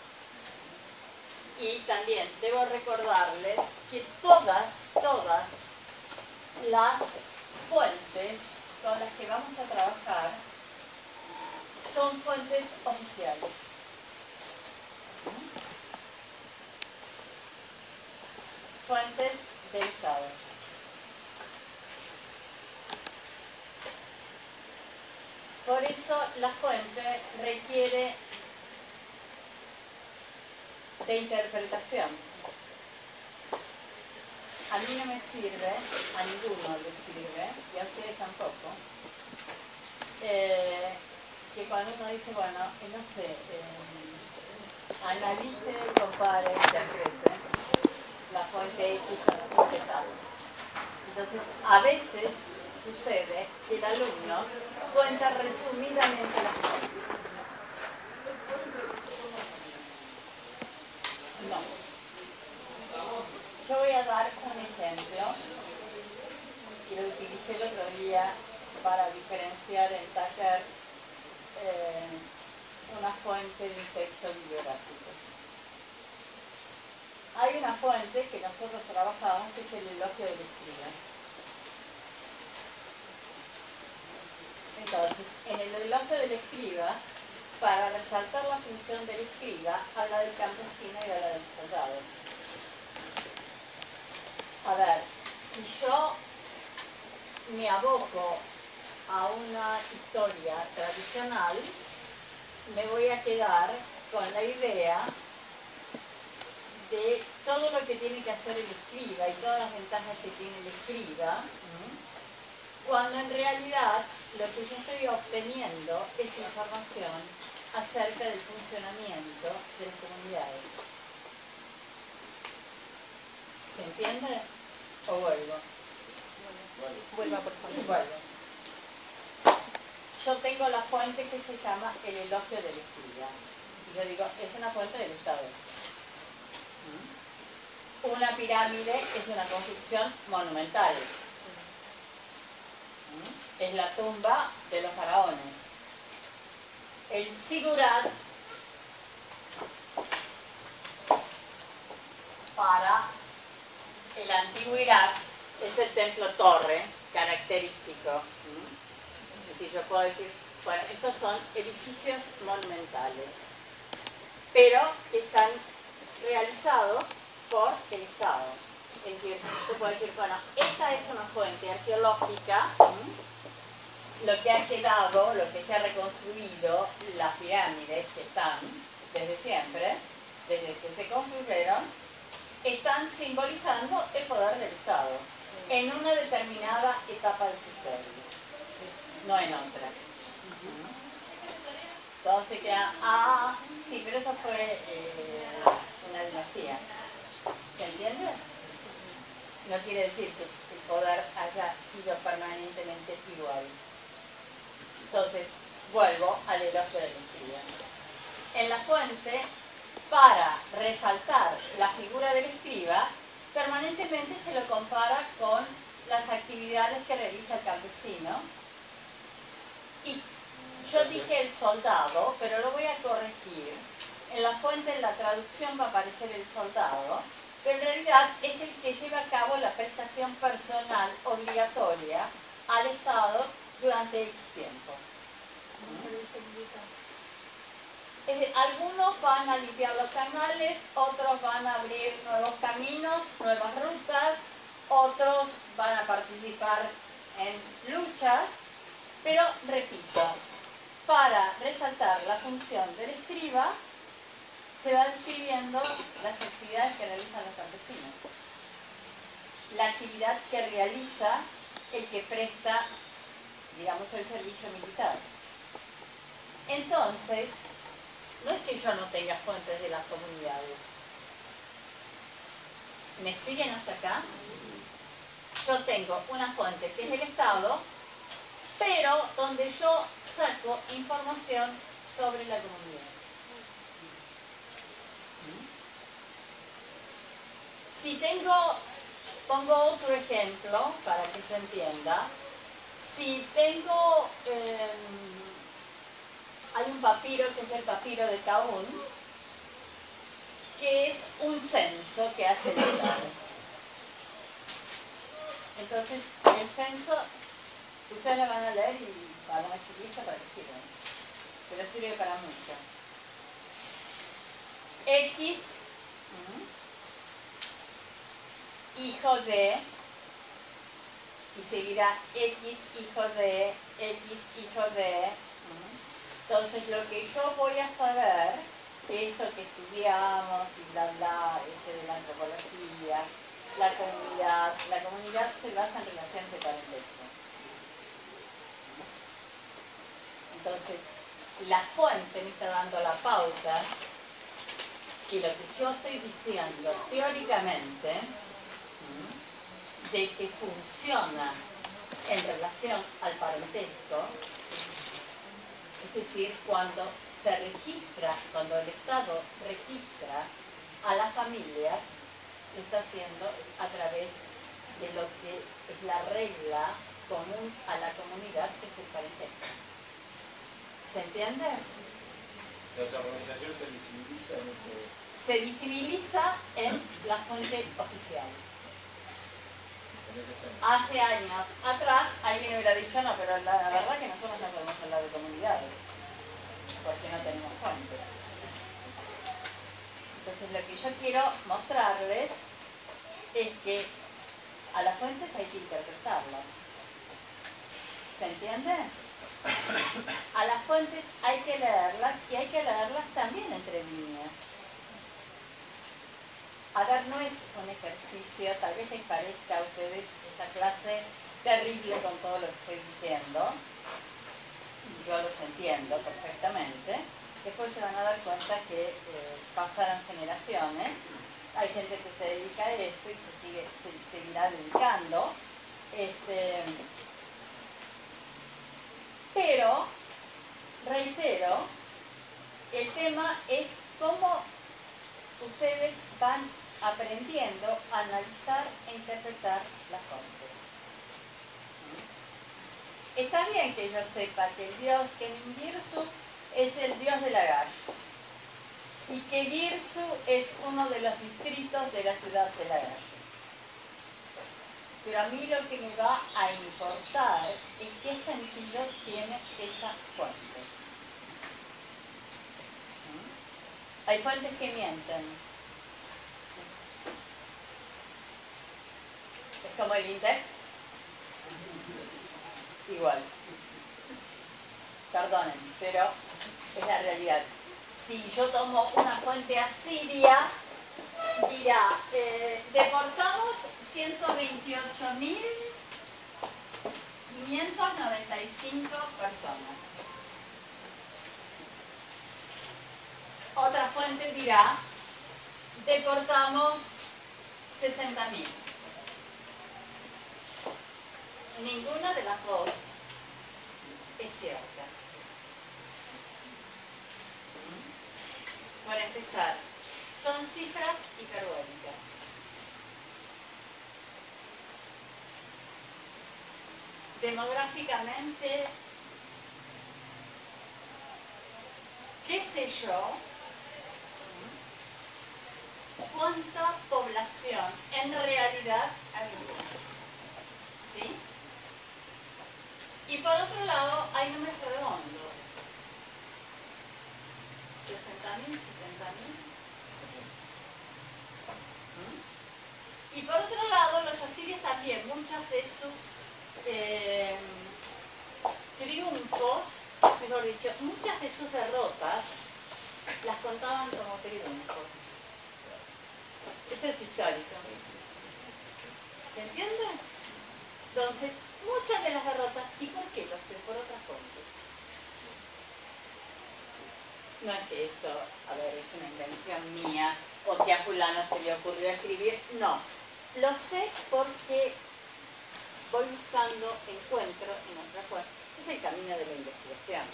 Y también debo recordarles que todas, todas las fuentes con las que vamos a trabajar son fuentes oficiales. Fuentes del Estado. Por eso la fuente requiere de interpretación. A mí no me sirve, a ninguno les sirve, y a ustedes tampoco, eh, que cuando uno dice, bueno, eh, no sé, eh, analice, compare, interprete la fuente X con la fuente tal. Entonces, a veces sucede que el alumno cuenta resumidamente las cosas. No. Yo voy a dar un ejemplo, y lo utilicé el otro día para diferenciar en taller eh, una fuente de un texto bibliográfico. Hay una fuente que nosotros trabajamos que es el elogio del escriba. Entonces, en el elogio del escriba, para resaltar la función del escriba, habla del campesino y habla del soldado. A ver, si yo me aboco a una historia tradicional, me voy a quedar con la idea de todo lo que tiene que hacer el escriba y todas las ventajas que tiene el escriba, cuando en realidad lo que yo estoy obteniendo es información acerca del funcionamiento de las comunidades. ¿Se entiende? ¿O vuelvo? Vuelva, por favor. Vuelvo. Yo tengo la fuente que se llama el elogio del escriba. Y yo digo, es una fuente del Estado. Una pirámide es una construcción monumental. Es la tumba de los faraones. El zigurat para el antiguo Irak es el templo torre característico. Es decir, yo puedo decir, bueno, estos son edificios monumentales, pero que están realizados por el Estado. Es decir, yo puedo decir, bueno, esta es una fuente arqueológica, lo que ha quedado, lo que se ha reconstruido, las pirámides que están desde siempre, desde que se construyeron, están simbolizando el poder del Estado en una determinada etapa de su historia, no en otra. Todos se quedan, ah, sí, pero eso fue eh, una dinastía. ¿Se entiende? No quiere decir que el poder haya sido permanentemente igual. Entonces, vuelvo al elogio del escriba. En la fuente, para resaltar la figura del escriba, permanentemente se lo compara con las actividades que realiza el campesino. Y yo dije el soldado, pero lo voy a corregir. En la fuente, en la traducción, va a aparecer el soldado, pero en realidad es el que lleva a cabo la prestación personal obligatoria al Estado durante X tiempo. Es decir, algunos van a limpiar los canales, otros van a abrir nuevos caminos, nuevas rutas, otros van a participar en luchas, pero repito, para resaltar la función del escriba, se va describiendo las actividades que realizan los campesinos. La actividad que realiza el que presta, digamos, el servicio militar. Entonces, no es que yo no tenga fuentes de las comunidades. ¿Me siguen hasta acá? Yo tengo una fuente que es el Estado, pero donde yo saco información sobre la comunidad. Si tengo, pongo otro ejemplo para que se entienda. Si tengo, eh, hay un papiro que es el papiro de Caún, que es un censo que hace el Estado. Entonces, el censo, ustedes lo van a leer y van a decir, ¿esto para qué sirve? Pero sirve para mucho. X, hijo de, y seguirá X, hijo de, X, hijo de. Entonces, lo que yo voy a saber, esto que estudiamos y bla, bla, este de la antropología, la comunidad, la comunidad se basa en relaciones de parentesco. Entonces, la fuente me está dando la pauta que lo que yo estoy diciendo teóricamente de que funciona en relación al parentesco, es decir, cuando se registra, cuando el Estado registra a las familias, lo está haciendo a través de lo que es la regla común a la comunidad, que es el parentesco. ¿Se entiende? ¿La organización se visibiliza en ese...? Se visibiliza en la fuente oficial. Hace años atrás alguien hubiera dicho, no, pero la, la verdad que nosotros no podemos hablar de comunidades, porque no tenemos fuentes. Entonces lo que yo quiero mostrarles es que a las fuentes hay que interpretarlas. ¿Se entiende? A las fuentes hay que leerlas y hay que leerlas también entre líneas. A ver, no es un ejercicio, tal vez les parezca a ustedes esta clase terrible con todo lo que estoy diciendo. Yo los entiendo perfectamente. Después se van a dar cuenta que eh, pasaron generaciones. Hay gente que se dedica a esto y se, sigue, se seguirá dedicando. Este, pero, reitero, el tema es cómo ustedes van aprendiendo a analizar e interpretar las fuentes. Está bien que yo sepa que el dios Keningirsu es el dios del Lagar y que Girsu es uno de los distritos de la ciudad de Lagar. Pero a mí lo que me va a importar es qué sentido tiene esa fuente. Hay fuentes que mienten. Es como el INDEC. Igual. Perdonen, pero es la realidad. Si yo tomo una fuente asiria, dirá, eh, deportamos ciento veintiocho mil quinientas noventa y cinco personas. Otra fuente dirá, deportamos sesenta mil. Ninguna de las dos es cierta. Para empezar, son cifras hiperbólicas. Demográficamente, qué sé yo, cuánta población en realidad había. ¿Sí? Y por otro lado, hay números redondos. sesenta mil, setenta mil. Y por otro lado, los asirios también, muchas de sus eh, triunfos, mejor dicho, muchas de sus derrotas las contaban como triunfos. Esto es histórico. ¿Se entiende? Entonces, muchas de las derrotas, ¿y por qué lo sé? Por otras fuentes. No es que esto, a ver, es una invención mía o que a fulano se le ocurrió escribir, no. Lo sé porque voy buscando, encuentro en otra fuente. Es el camino de la investigación.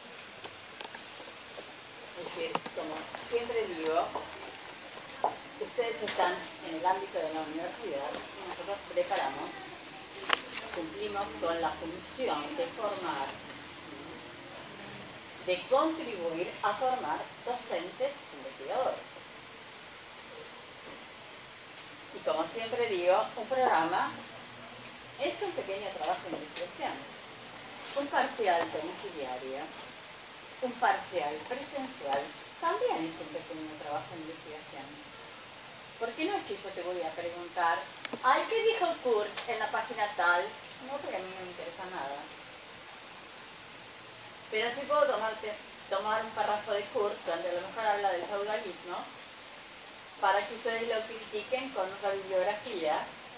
Es decir, como siempre digo, ustedes están en el ámbito de la universidad y nosotros preparamos, cumplimos con la función de formar, de contribuir a formar docentes investigadores. Y como siempre digo, un programa es un pequeño trabajo de investigación. Un parcial domiciliario, un parcial presencial, también es un pequeño trabajo de investigación. Porque no es que yo te voy a preguntar, ay, ¿qué dijo Kurt en la página tal? No, porque a mí no me interesa nada. Pero sí puedo tomarte, tomar un párrafo de Kurt, donde a lo mejor habla del feudalismo, para que ustedes lo critiquen con otra bibliografía.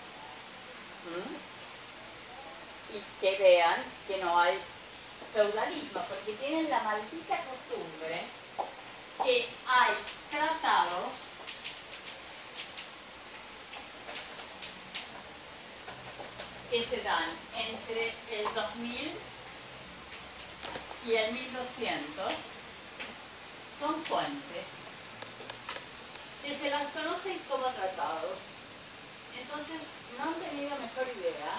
¿Mm? Y que vean que no hay feudalismo, porque tienen la maldita costumbre que hay tratados que se dan entre el dos mil y el mil doscientos, son fuentes que se las conocen como tratados. Entonces, no han tenido mejor idea.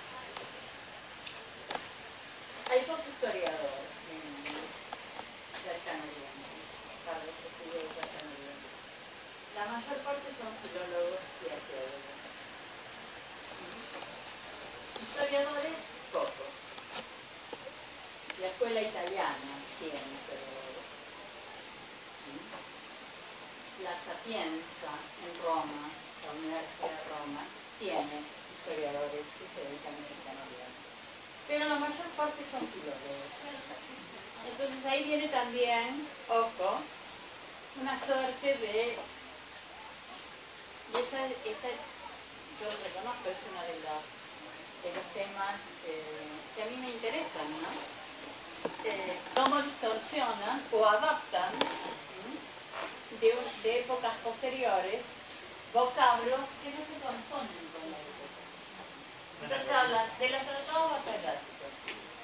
Hay poco historiador en cercano oriente, para los estudios de cercano oriente. La mayor parte son filólogos y arqueólogos. Historiadores, pocos. La escuela italiana tiene historiadores. La Sapienza en Roma, la Universidad de Roma, tiene historiadores que se dedican al cercano oriente. Pero la mayor parte son filólogos. Entonces ahí viene también, ojo, una suerte de... Y esa, esta, yo reconozco, es uno de los, de los temas eh, que a mí me interesan, ¿no? Eh, cómo distorsionan o adaptan de, de épocas posteriores vocablos que no se corresponden con la época. Entonces habla de los tratados vasalláticos.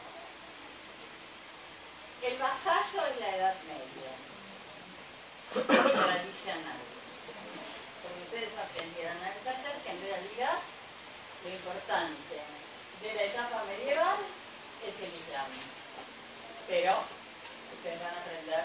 El vasallo es la Edad Media, tradicional. Porque ustedes aprendieron en el taller que en realidad lo importante de la etapa medieval es el Islam. Pero ustedes van a aprender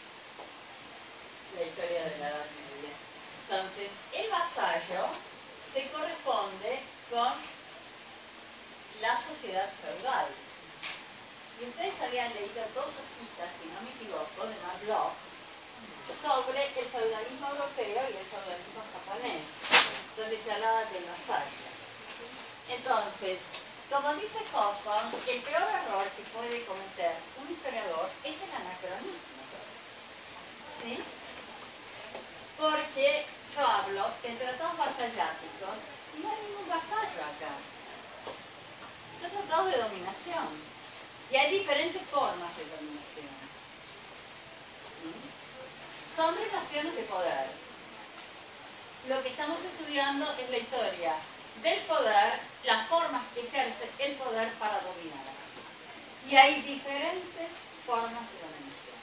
la historia de la Edad Media. Entonces, el vasallo se corresponde con la sociedad feudal. Y ustedes habían leído dos hojitas, si no me equivoco, de Marlowe, sobre el feudalismo europeo y el feudalismo japonés, donde se hablaba del vasallo. Entonces, como dice Hobsbawm, el peor error que puede cometer un historiador es el anacronismo. ¿Sí? Porque yo hablo de tratados vasalláticos y no hay ningún vasallo acá. Son tratados de dominación. Y hay diferentes formas de dominación. ¿Mm? Son relaciones de poder. Lo que estamos estudiando es la historia del poder, las formas que ejerce el poder para dominar. Y hay diferentes formas de dominación.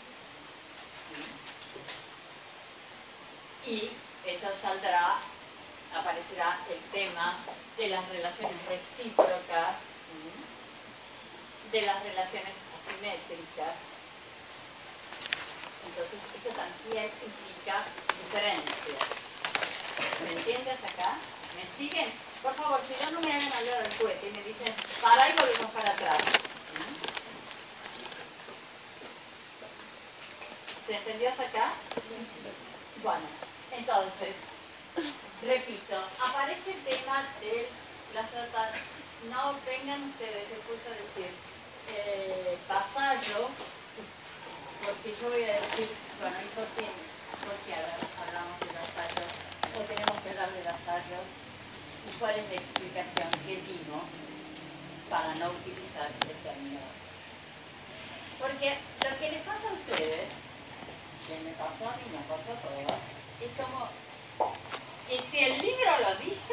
¿Mm? Y esto saldrá, aparecerá el tema de las relaciones recíprocas, ¿Mm? de las relaciones asimétricas. Entonces, esto también implica diferencias. ¿Se entiende hasta acá? ¿Me siguen? Por favor, si no, no me hagan hablar del cohete y me dicen, para y volvemos para atrás. ¿Se entendió hasta acá? Bueno, entonces, repito, aparece el tema de las tratadas. No vengan ustedes después a decir eh, vasallos, porque yo voy a decir, bueno, ¿y por qué, por qué hablamos de vasallos? O tenemos que hablar de vasallos. ¿Y cuál es la explicación que dimos para no utilizar el término vasallo? Porque lo que les pasa a ustedes, que me pasó a mí, me pasó a todos, es como, y si el libro lo dice,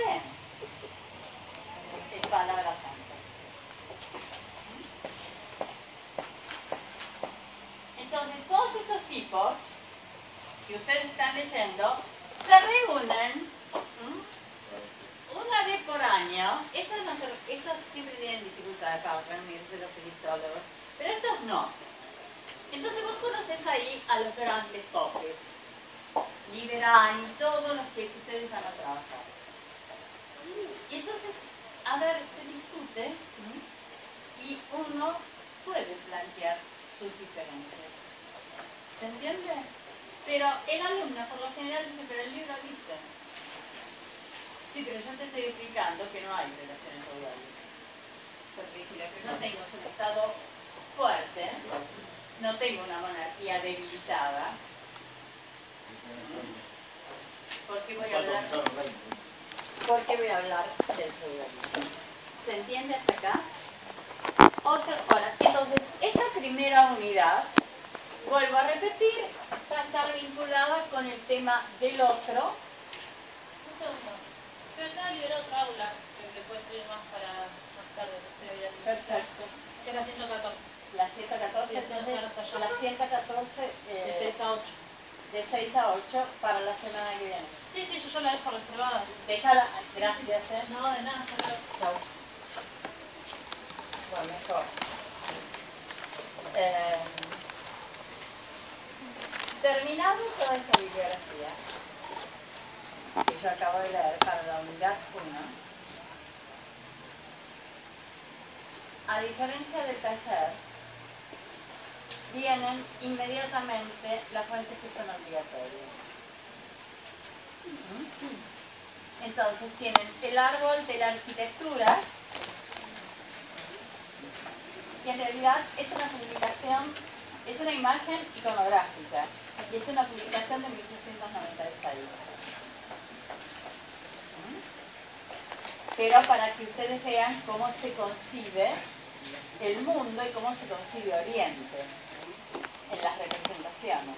es palabra santa. Entonces, todos estos tipos que ustedes están leyendo se reúnen ¿m? una vez por año. Estos, no se, estos siempre tienen dificultades para reunirse, los egiptólogos, pero estos no. Entonces vos conoces ahí a los grandes popes, Liberani, todos los que ustedes van a trabajar. Y entonces, a ver, se discute ¿m? y uno puede plantear sus diferencias. ¿Se entiende? Pero el alumno por lo general dice, pero el libro dice. Sí, pero yo te estoy explicando que no hay relaciones causales. Porque si lo que yo tengo es un estado fuerte, no tengo una monarquía debilitada, ¿por qué voy a hablar, ¿por qué voy a hablar del feudalismo? ¿Se entiende hasta acá? Otra, bueno, entonces, esa primera unidad, vuelvo a repetir, va a estar vinculada con el tema del otro. Un segundo. Yo acá liberé otra aula, que le puede servir más para más tarde. Perfecto. Que es la ciento catorce. La ciento catorce, Sí, entonces, sí, la ciento catorce eh, De seis a ocho. de seis a ocho para la semana que viene. Sí, sí, yo, yo la dejo reservada. Déjala, gracias, ¿eh? No, de nada, hasta luego. Chao. Bueno, mejor. Eh, terminado toda esa bibliografía que yo acabo de leer para la unidad uno, a diferencia del taller, vienen inmediatamente las fuentes que son obligatorias. Entonces tienen el árbol de la arquitectura, que en realidad es una publicación, es una imagen iconográfica, y es una publicación de mil ochocientos noventa y seis. Pero para que ustedes vean cómo se concibe el mundo y cómo se concibe Oriente en las representaciones.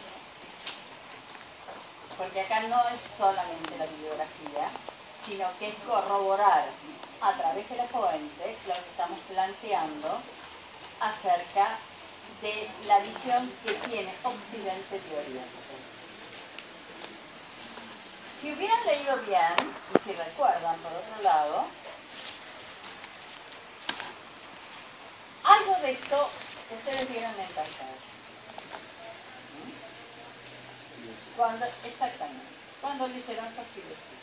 Porque acá no es solamente la bibliografía, sino que es corroborar a través de la fuente lo que estamos planteando acerca de la visión que tiene Occidente de Oriente. Si hubieran leído bien, y si recuerdan por otro lado, algo de esto ustedes vieron en el taller. Cuando, exactamente, cuando leyeron Sofilesi,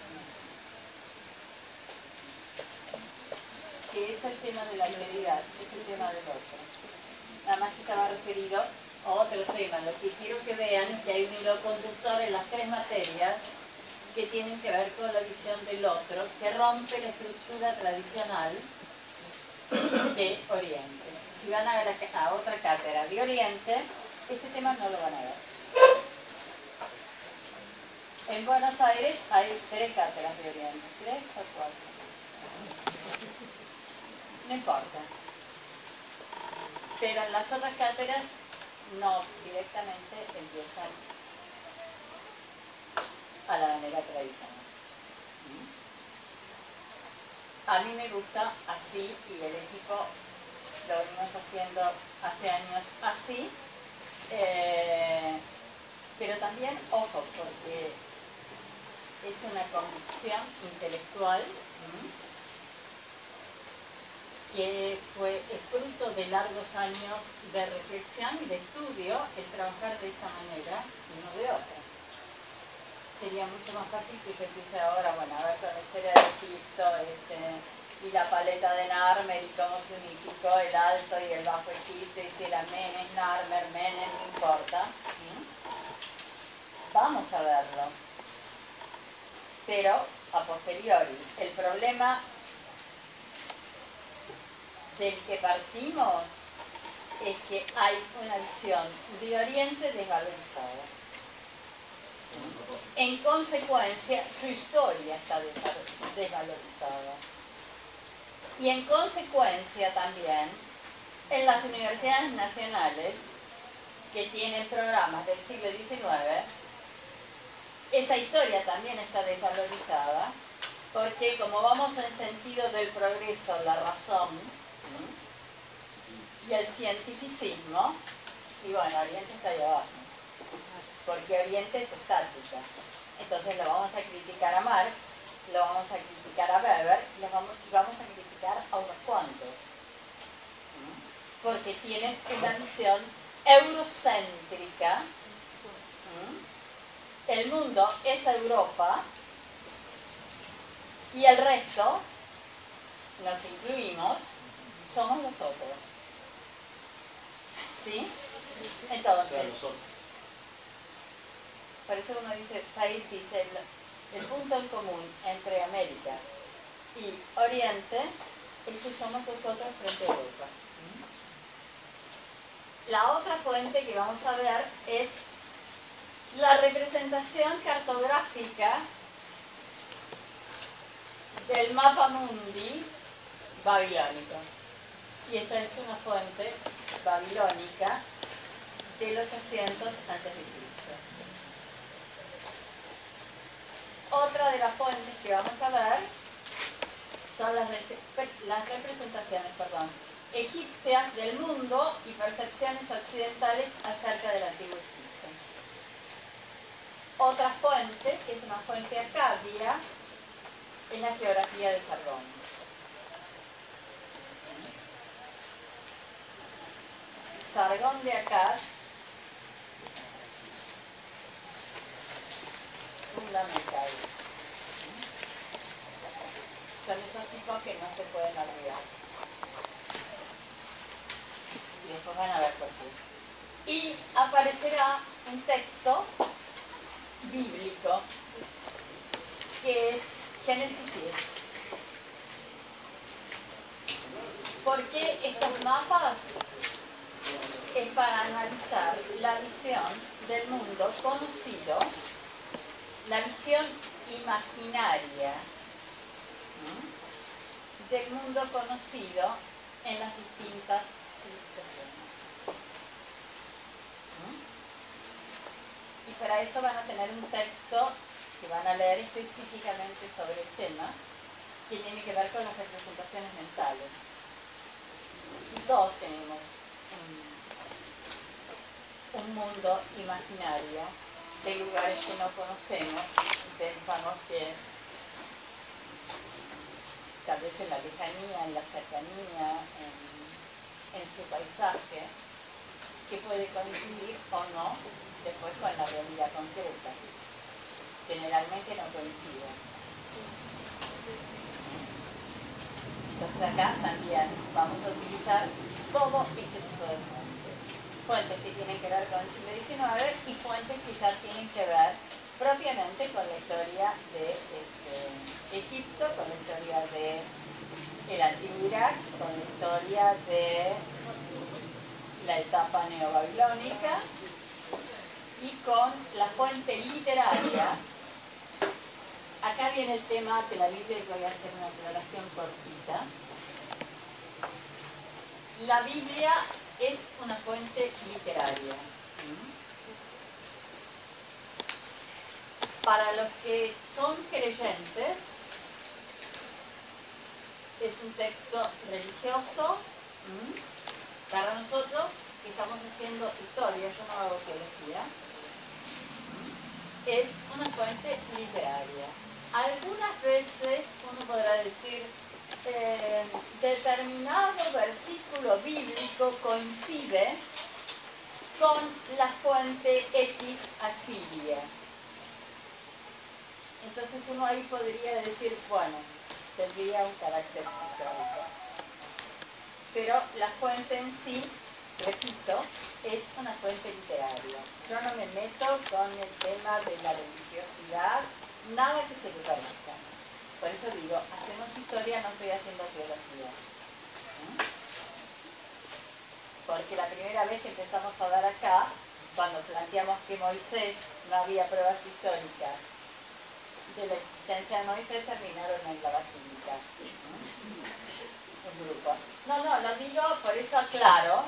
que es el tema de la alteridad, es el tema del otro. Nada más que estaba referido a otro tema. Lo que quiero que vean es que hay un hilo conductor en las tres materias que tienen que ver con la visión del otro, que rompe la estructura tradicional de Oriente. Si van a ver a, a otra cátedra de Oriente, este tema no lo van a ver. En Buenos Aires hay tres cátedras de Oriente, tres o cuatro. No importa. Pero en las otras cátedras no directamente empiezan a la manera tradicional. A mí me gusta así y el equipo lo venimos haciendo hace años así, eh, pero también, ojo, porque es una convicción intelectual ¿m? que fue el fruto de largos años de reflexión y de estudio el trabajar de esta manera y no de otra. Sería mucho más fácil que yo empiece ahora, bueno, a ver con la historia de Egipto, este, y la paleta de Narmer y cómo se unificó el Alto y el Bajo Egipto y si era Menes, Narmer, Menes, no importa. ¿Mm? Vamos a verlo. Pero a posteriori. El problema del que partimos es que hay una visión de Oriente desvalorizada. En consecuencia, su historia está desvalorizada. Y en consecuencia también, en las universidades nacionales, que tienen programas del siglo diecinueve, esa historia también está desvalorizada, porque como vamos en sentido del progreso, la razón, ¿sí? Y el cientificismo, y bueno, Oriente está ahí abajo, porque Oriente es estática. Entonces lo vamos a criticar a Marx, lo vamos a criticar a Weber, y lo vamos, y vamos a criticar a unos cuantos, ¿sí? Porque tienen una visión eurocéntrica. ¿Sí? El mundo es Europa y el resto, nos incluimos, somos nosotros. ¿Sí? Entonces, por eso uno dice, Said dice, el, el punto en común entre América y Oriente es que somos nosotros frente a Europa. La otra fuente que vamos a ver es la representación cartográfica del mapa mundi babilónico. Y esta es una fuente babilónica del ochocientos antes de Cristo. Otra de las fuentes que vamos a ver son las, las representaciones perdón, egipcias del mundo y percepciones occidentales acerca del antiguo Egipto. Otra fuente, que es una fuente acadia, es la geografía de Sargón. Sargón de Akkad, fundamental. Son esos tipos que no se pueden olvidar. Y después van a ver por qué. Y aparecerá un texto bíblico que es Génesis diez. ¿Por qué estos mapas? Es para analizar la visión del mundo conocido, la visión imaginaria, ¿sí? Del mundo conocido en las distintas civilizaciones. ¿Sí? Y para eso van a tener un texto que van a leer específicamente sobre el tema, que tiene que ver con las representaciones mentales. Y todos tenemos un, un mundo imaginario de lugares que no conocemos y pensamos que tal vez en la lejanía, en la cercanía, en, en su paisaje, que puede coincidir o no después con la realidad concreta. Generalmente no coinciden. Entonces acá también vamos a utilizar todo este tipo de fuentes. Fuentes que tienen que ver con el siglo diecinueve y fuentes que ya tienen que ver propiamente con la historia de este, Egipto, con la historia de el antiguo Irak, con la historia de la etapa neobabilónica y con la fuente literaria. Acá viene el tema de la Biblia y voy a hacer una aclaración cortita. La Biblia es una fuente literaria. Para los que son creyentes, es un texto religioso. Para nosotros, que estamos haciendo historia, yo no hago teología, es una fuente literaria. Algunas veces uno podrá decir, eh, determinado versículo bíblico coincide con la fuente X asiria. Entonces uno ahí podría decir, bueno, tendría un carácter histórico. Pero la fuente en sí, repito, es una fuente literaria. Yo no me meto con el tema de la religiosidad, nada que se le parezca. Por eso digo, hacemos historia, no estoy haciendo teología. ¿Mm? Porque la primera vez que empezamos a dar acá, cuando planteamos que Moisés no había pruebas históricas de la existencia de Moisés, terminaron en la basílica. Un grupo. No, no, lo digo, por eso aclaro.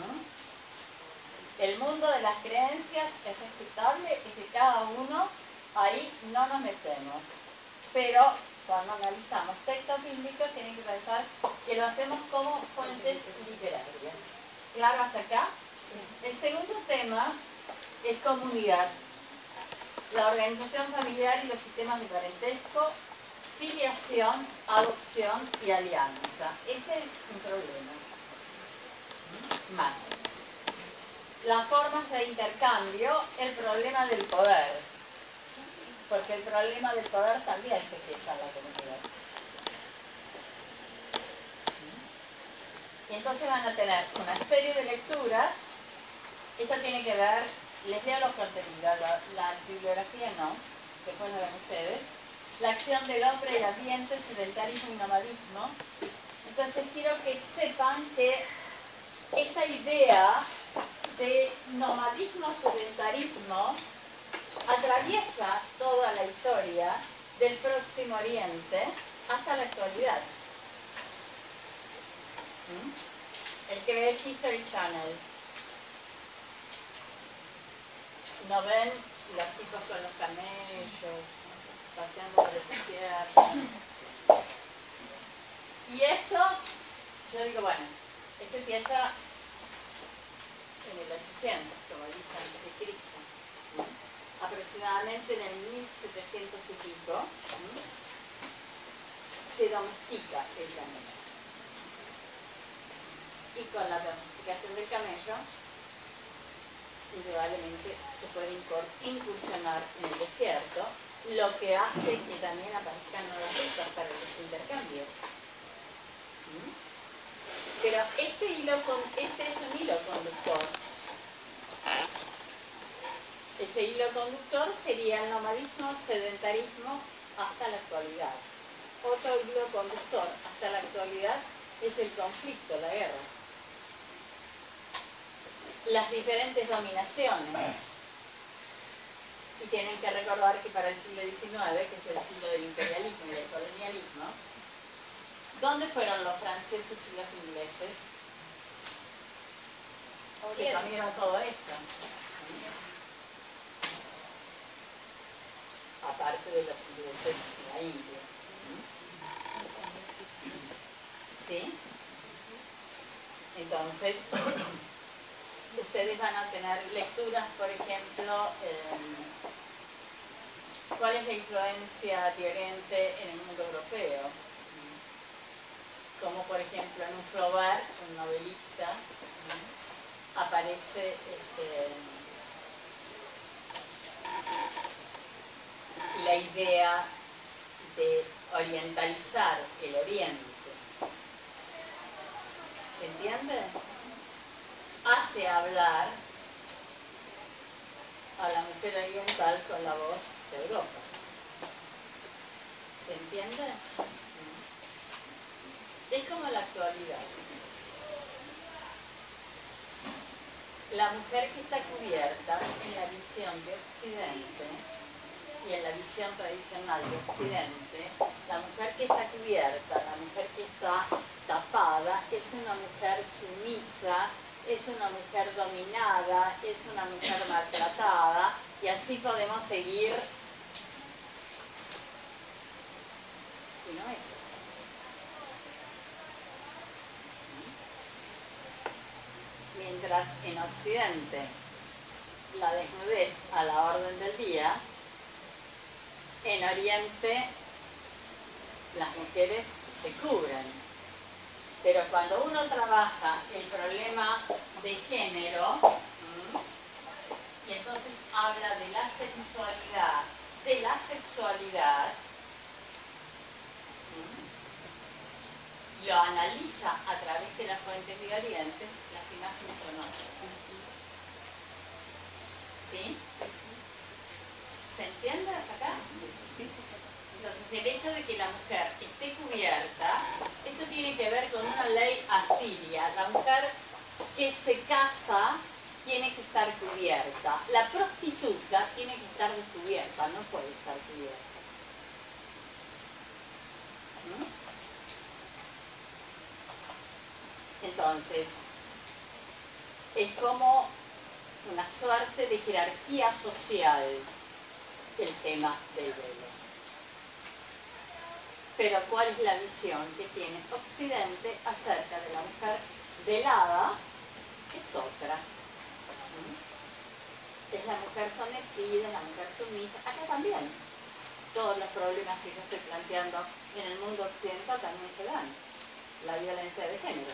El mundo de las creencias es respetable y que cada uno, ahí no nos metemos. Pero cuando analizamos textos bíblicos, tienen que pensar que lo hacemos como fuentes literarias. ¿Claro hasta acá? Sí. El segundo tema es comunidad. La organización familiar y los sistemas de parentesco, filiación, adopción y alianza. Este es un problema. Más. Las formas de intercambio, el problema del poder. Porque el problema del poder también se gesta en la comunidad. Y entonces van a tener una serie de lecturas. Esto tiene que ver, les leo los contenidos, la, la bibliografía no, después lo ven ustedes. La acción del hombre, el ambiente, sedentarismo y nomadismo. Entonces quiero que sepan que esta idea de nomadismo, sedentarismo, atraviesa toda la historia del Próximo Oriente hasta la actualidad. ¿Mm? El que ve el History Channel, ¿no ven los tipos con los camellos, paseando por el desierto? Y esto, yo digo, bueno, esto empieza en el ochocientos, como dice antes de Cristo, aproximadamente en el mil setecientos y pico, se domestica el camello. Y con la domesticación del camello, indudablemente se puede incursionar en el desierto, lo que hace que también aparezcan nuevas rutas para los intercambios. ¿Mm? Pero este, hilo con, este es un hilo conductor. Ese hilo conductor sería el nomadismo, sedentarismo hasta la actualidad. Otro hilo conductor hasta la actualidad es el conflicto, la guerra. Las diferentes dominaciones. Y tienen que recordar que para el siglo diecinueve, que es el siglo del imperialismo y del colonialismo, ¿dónde fueron los franceses y los ingleses? Se comieron todo esto. Aparte de los ingleses y la India. ¿Sí? Entonces, ustedes van a tener lecturas, por ejemplo, eh, ¿cuál es la influencia de Oriente en el mundo europeo? Como por ejemplo en un Flaubert, un novelista, aparece este, la idea de orientalizar el Oriente. ¿Se entiende? Hace hablar a la mujer oriental con la voz de Europa. ¿Se entiende? Es como la actualidad. La mujer que está cubierta en la visión de Occidente y en la visión tradicional de Occidente, la mujer que está cubierta, la mujer que está tapada, es una mujer sumisa, es una mujer dominada, es una mujer maltratada, y así podemos seguir. Y no es así. Mientras en Occidente la desnudez a la orden del día, en Oriente las mujeres se cubren. Pero cuando uno trabaja el problema de género, ¿m? y entonces habla de la sensualidad, de la sexualidad, ¿m? lo analiza a través de las fuentes de Orientes, las imágenes son otras. ¿Sí? ¿Se entiende hasta acá? Sí, sí. Entonces, el hecho de que la mujer esté cubierta, esto tiene que ver con una ley asiria. La mujer que se casa tiene que estar cubierta. La prostituta tiene que estar descubierta, no puede estar cubierta. ¿Mm? Entonces, es como una suerte de jerarquía social el tema del velo. Pero ¿cuál es la visión que tiene Occidente acerca de la mujer velada? Es otra. Es la mujer sometida, es la mujer sumisa. Acá también. Todos los problemas que yo estoy planteando en el mundo occidental también se dan. La violencia de género.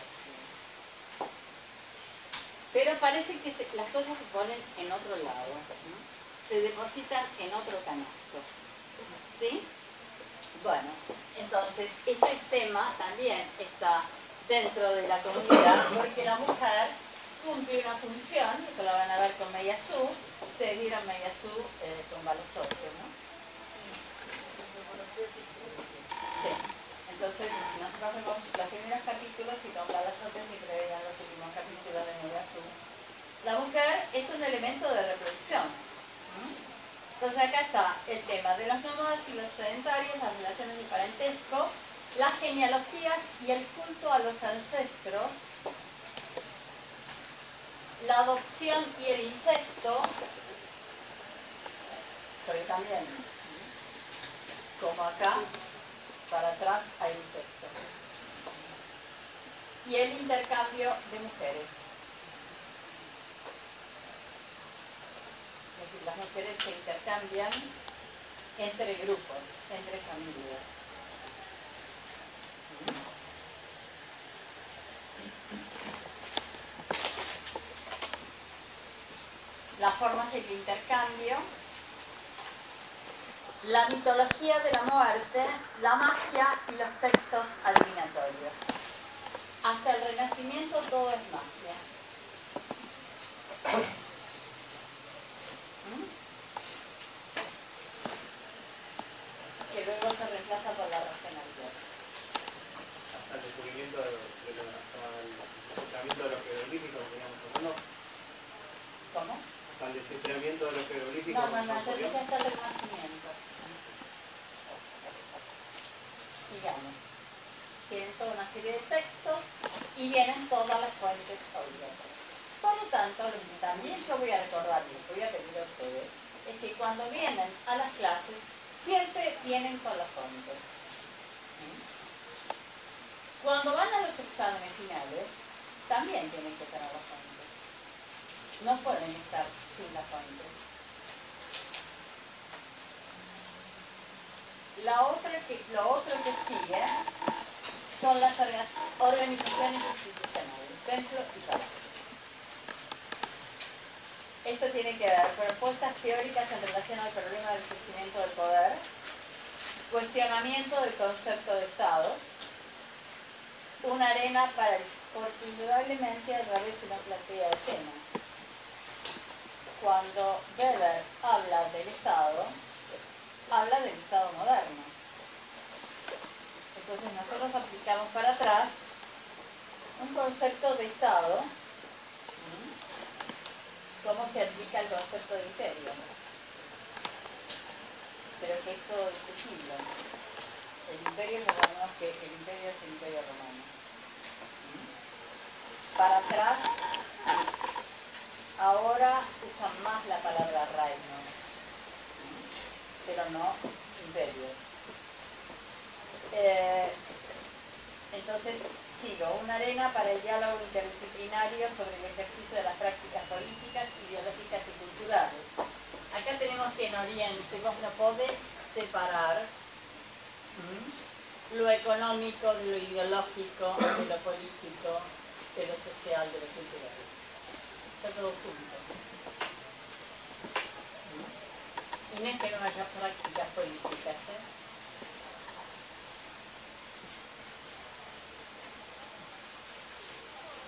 Pero parece que se, las cosas se ponen en otro lado, ¿no? Se depositan en otro canasto. ¿Sí? Bueno, entonces este tema también está dentro de la comunidad porque la mujer cumple una función, esto lo van a ver con Meillassoux. Ustedes vieron Meillassoux eh, con Balazote, ¿no? Sí. Entonces, nosotros vemos los primeros capítulos y con Balazote siempre veían los últimos capítulos de Meillassoux. La mujer es un elemento de reproducción. ¿Mm? Entonces acá está el tema de los nómadas y los sedentarios, las relaciones de parentesco, las genealogías y el culto a los ancestros, la adopción y el incesto, porque también, como acá, para atrás hay incesto, y el intercambio de mujeres. Es decir, las mujeres se intercambian entre grupos, entre familias. Las formas del intercambio, la mitología de la muerte, la magia y los textos adivinatorios. Hasta el Renacimiento todo es magia. Que luego se reemplaza por la racionalidad. Hasta el descubrimiento de, de, de, hasta el desciframiento de los jeroglíficos, digamos, ¿no? ¿Cómo? Hasta el desciframiento de los jeroglíficos. No, no, no, yo dije hasta el Renacimiento. Sigamos. Tienen toda una serie de textos y vienen todas las fuentes orientales. Por lo tanto, lo que también yo voy a recordarles, voy a pedir a ustedes, es que cuando vienen a las clases, siempre vienen con las fuentes. Cuando van a los exámenes finales, también tienen que tener las fuentes. No pueden estar sin las fuentes. La otra que, lo otro que sigue son las organizaciones institucionales, templo y palacio. Esto tiene que ver con propuestas teóricas en relación al problema del surgimiento del poder, cuestionamiento del concepto de Estado, una arena para el, porque indudablemente al revés se nos plantea el tema. Cuando Weber habla del Estado, habla del Estado moderno. Entonces nosotros aplicamos para atrás un concepto de Estado, cómo se aplica el concepto de imperio, pero que es todo discutible. El imperio, recordemos que el imperio es el imperio romano. Para atrás, ahora usan más la palabra reinos, pero no imperios. Eh, entonces, sigo, una arena para el diálogo interdisciplinario sobre el ejercicio de las prácticas políticas, ideológicas y culturales. Acá tenemos que en Oriente vos no podés separar ¿m? lo económico de lo ideológico, de lo político, de lo social, de lo cultural. Está todo junto. Y no es que no haya prácticas políticas, ¿eh?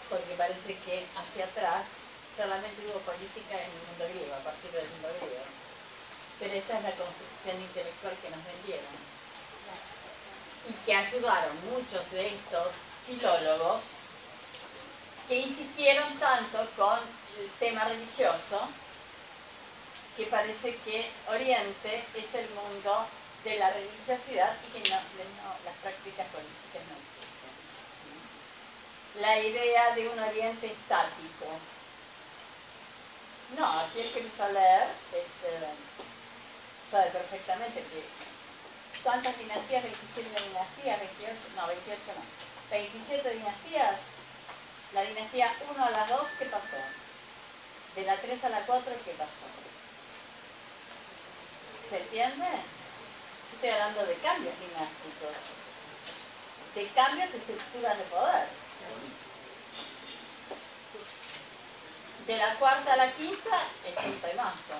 porque parece que hacia atrás solamente hubo política en el mundo griego, a partir del mundo griego. Pero esta es la construcción intelectual que nos vendieron. Y que ayudaron muchos de estos filólogos que insistieron tanto con el tema religioso, que parece que Oriente es el mundo de la religiosidad y que no, no, las prácticas políticas no existen. La idea de un Oriente estático. No, aquí el que empezó a leer este, sabe perfectamente que ¿cuántas dinastías? veintisiete dinastías, veintiocho, no, veintiocho no. veintisiete dinastías. La dinastía uno a la dos, ¿qué pasó? De la tres a la cuatro, ¿qué pasó? ¿Se entiende? Yo estoy hablando de cambios dinásticos, de cambios de estructuras de poder. De la cuarta a la quinta es un temazo.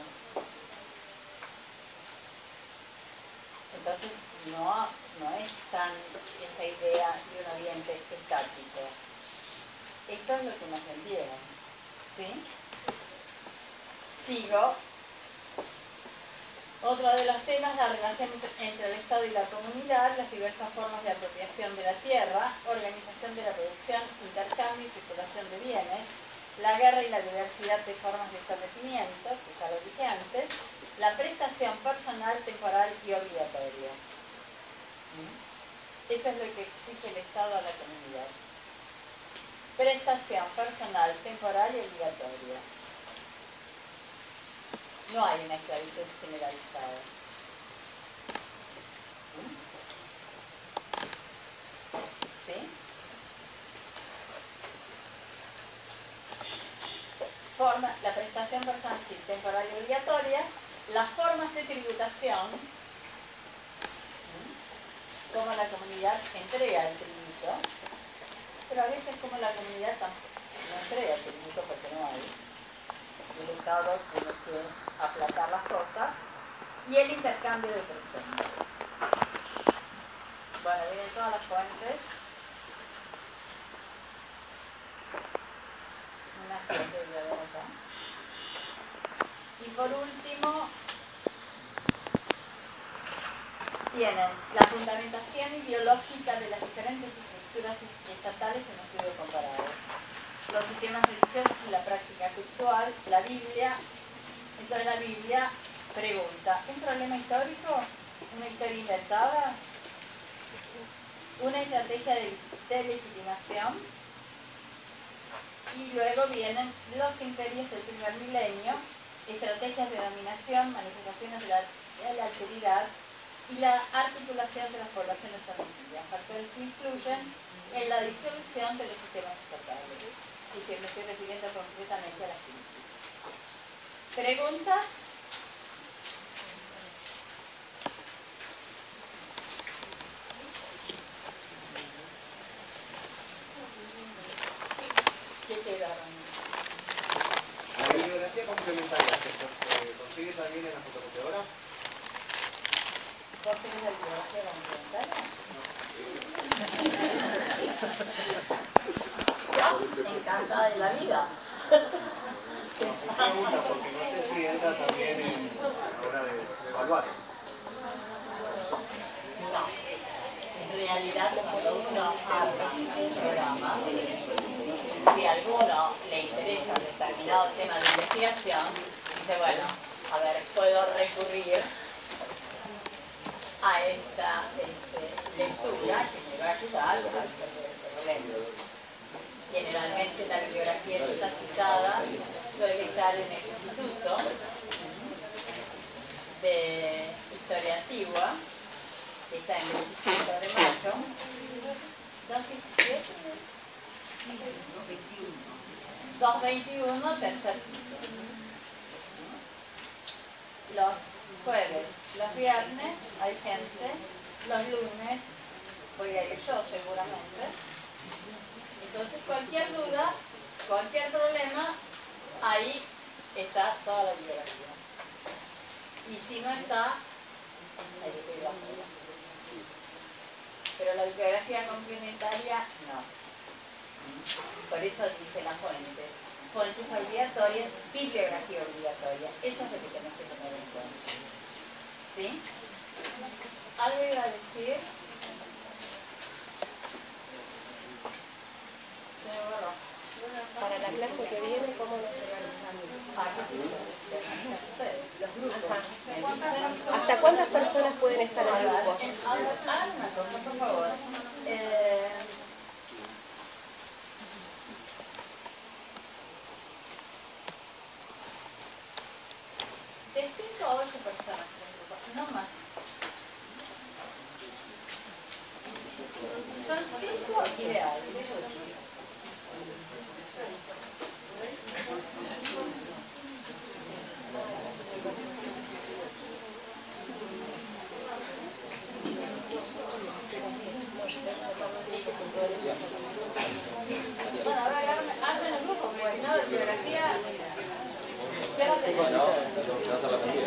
Entonces no, no es tan esta idea de un Oriente estático. Esto es lo que nos vendieron. ¿Sí? Sigo. Otro de los temas, la relación entre el Estado y la comunidad, las diversas formas de apropiación de la tierra, organización de la producción, intercambio y circulación de bienes, la guerra y la diversidad de formas de sometimiento, que ya lo dije antes, la prestación personal, temporal y obligatoria. Eso es lo que exige el Estado a la comunidad. Prestación personal, temporal y obligatoria. No hay una esclavitud generalizada. ¿Sí? Forma, la prestación personal, sí, temporal y obligatoria. Las formas de tributación, como la comunidad entrega el tributo, pero a veces como la comunidad no entrega el tributo porque no hay. El Estado tiene que aplacar las cosas, y el intercambio de presentes. Bueno, vienen todas las fuentes. Una fuente de la acá. Y por último, tienen la fundamentación ideológica de las diferentes estructuras estatales en un estudio comparado. Los sistemas religiosos y la práctica cultural, la Biblia. Entonces la Biblia pregunta, ¿un problema histórico? ¿Una historia inventada? ¿Una estrategia de, de legitimación? Y luego vienen los imperios del primer milenio, estrategias de dominación, manifestaciones de la, de la alteridad y la articulación de las poblaciones argentinas, factores que influyen en la disolución de los sistemas estatales. Y si me estoy refiriendo concretamente a las crisis. ¿Preguntas? ¿Qué quedaron? La bibliografía complementaria, ¿se consigue también en la fotocopiadora? ¿Vos tenés la bibliografía complementaria? Yo, encantada de la vida. Pregunta, porque no sé si entra también en la hora de, de evaluar. No. En realidad, cuando uno habla un programa, si a alguno le interesa un determinado tema de investigación, dice, bueno, a ver, puedo recurrir a esta este, lectura que me va a ayudar a resolver el problema. Generalmente la bibliografía que está citada suele estar en el Instituto de Historia Antigua, que está en el veinticinco de mayo. ¿doscientos diecisiete? doscientos veintiuno, tercer piso. Los jueves, los viernes hay gente, los lunes voy a ir yo seguramente. Entonces cualquier duda, cualquier problema, ahí está toda la bibliografía. Y si no está, hay que pedirla afuera. Pero la bibliografía complementaria, no. por eso dice la fuente. Fuentes obligatorias, bibliografía obligatoria. Eso es lo que tenés que tener en cuenta. ¿Sí? ¿Algo iba a decir? Señor Barros. Para la clase que viene, ¿cómo nos organizamos? Los grupos. ¿Hasta cuántas personas pueden estar en el grupo? Hagan una cosa, por favor. Eh, de cinco a ocho personas en el grupo, no más. Son cinco ideales. Bueno, ahora armen el grupo, pues, ¿no? De biografía. ¿Qué vas a hacer? No, te vas a la partida.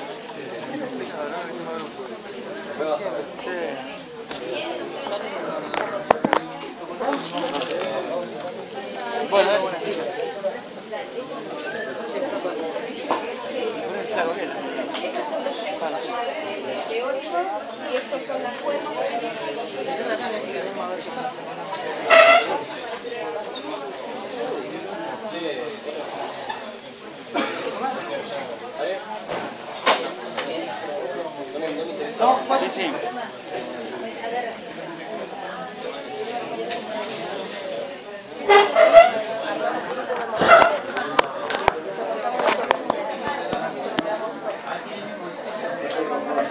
¿Qué vas a ver? Bueno, Estos son los textos teóricos y estos son las fuentes. no, sí, sí.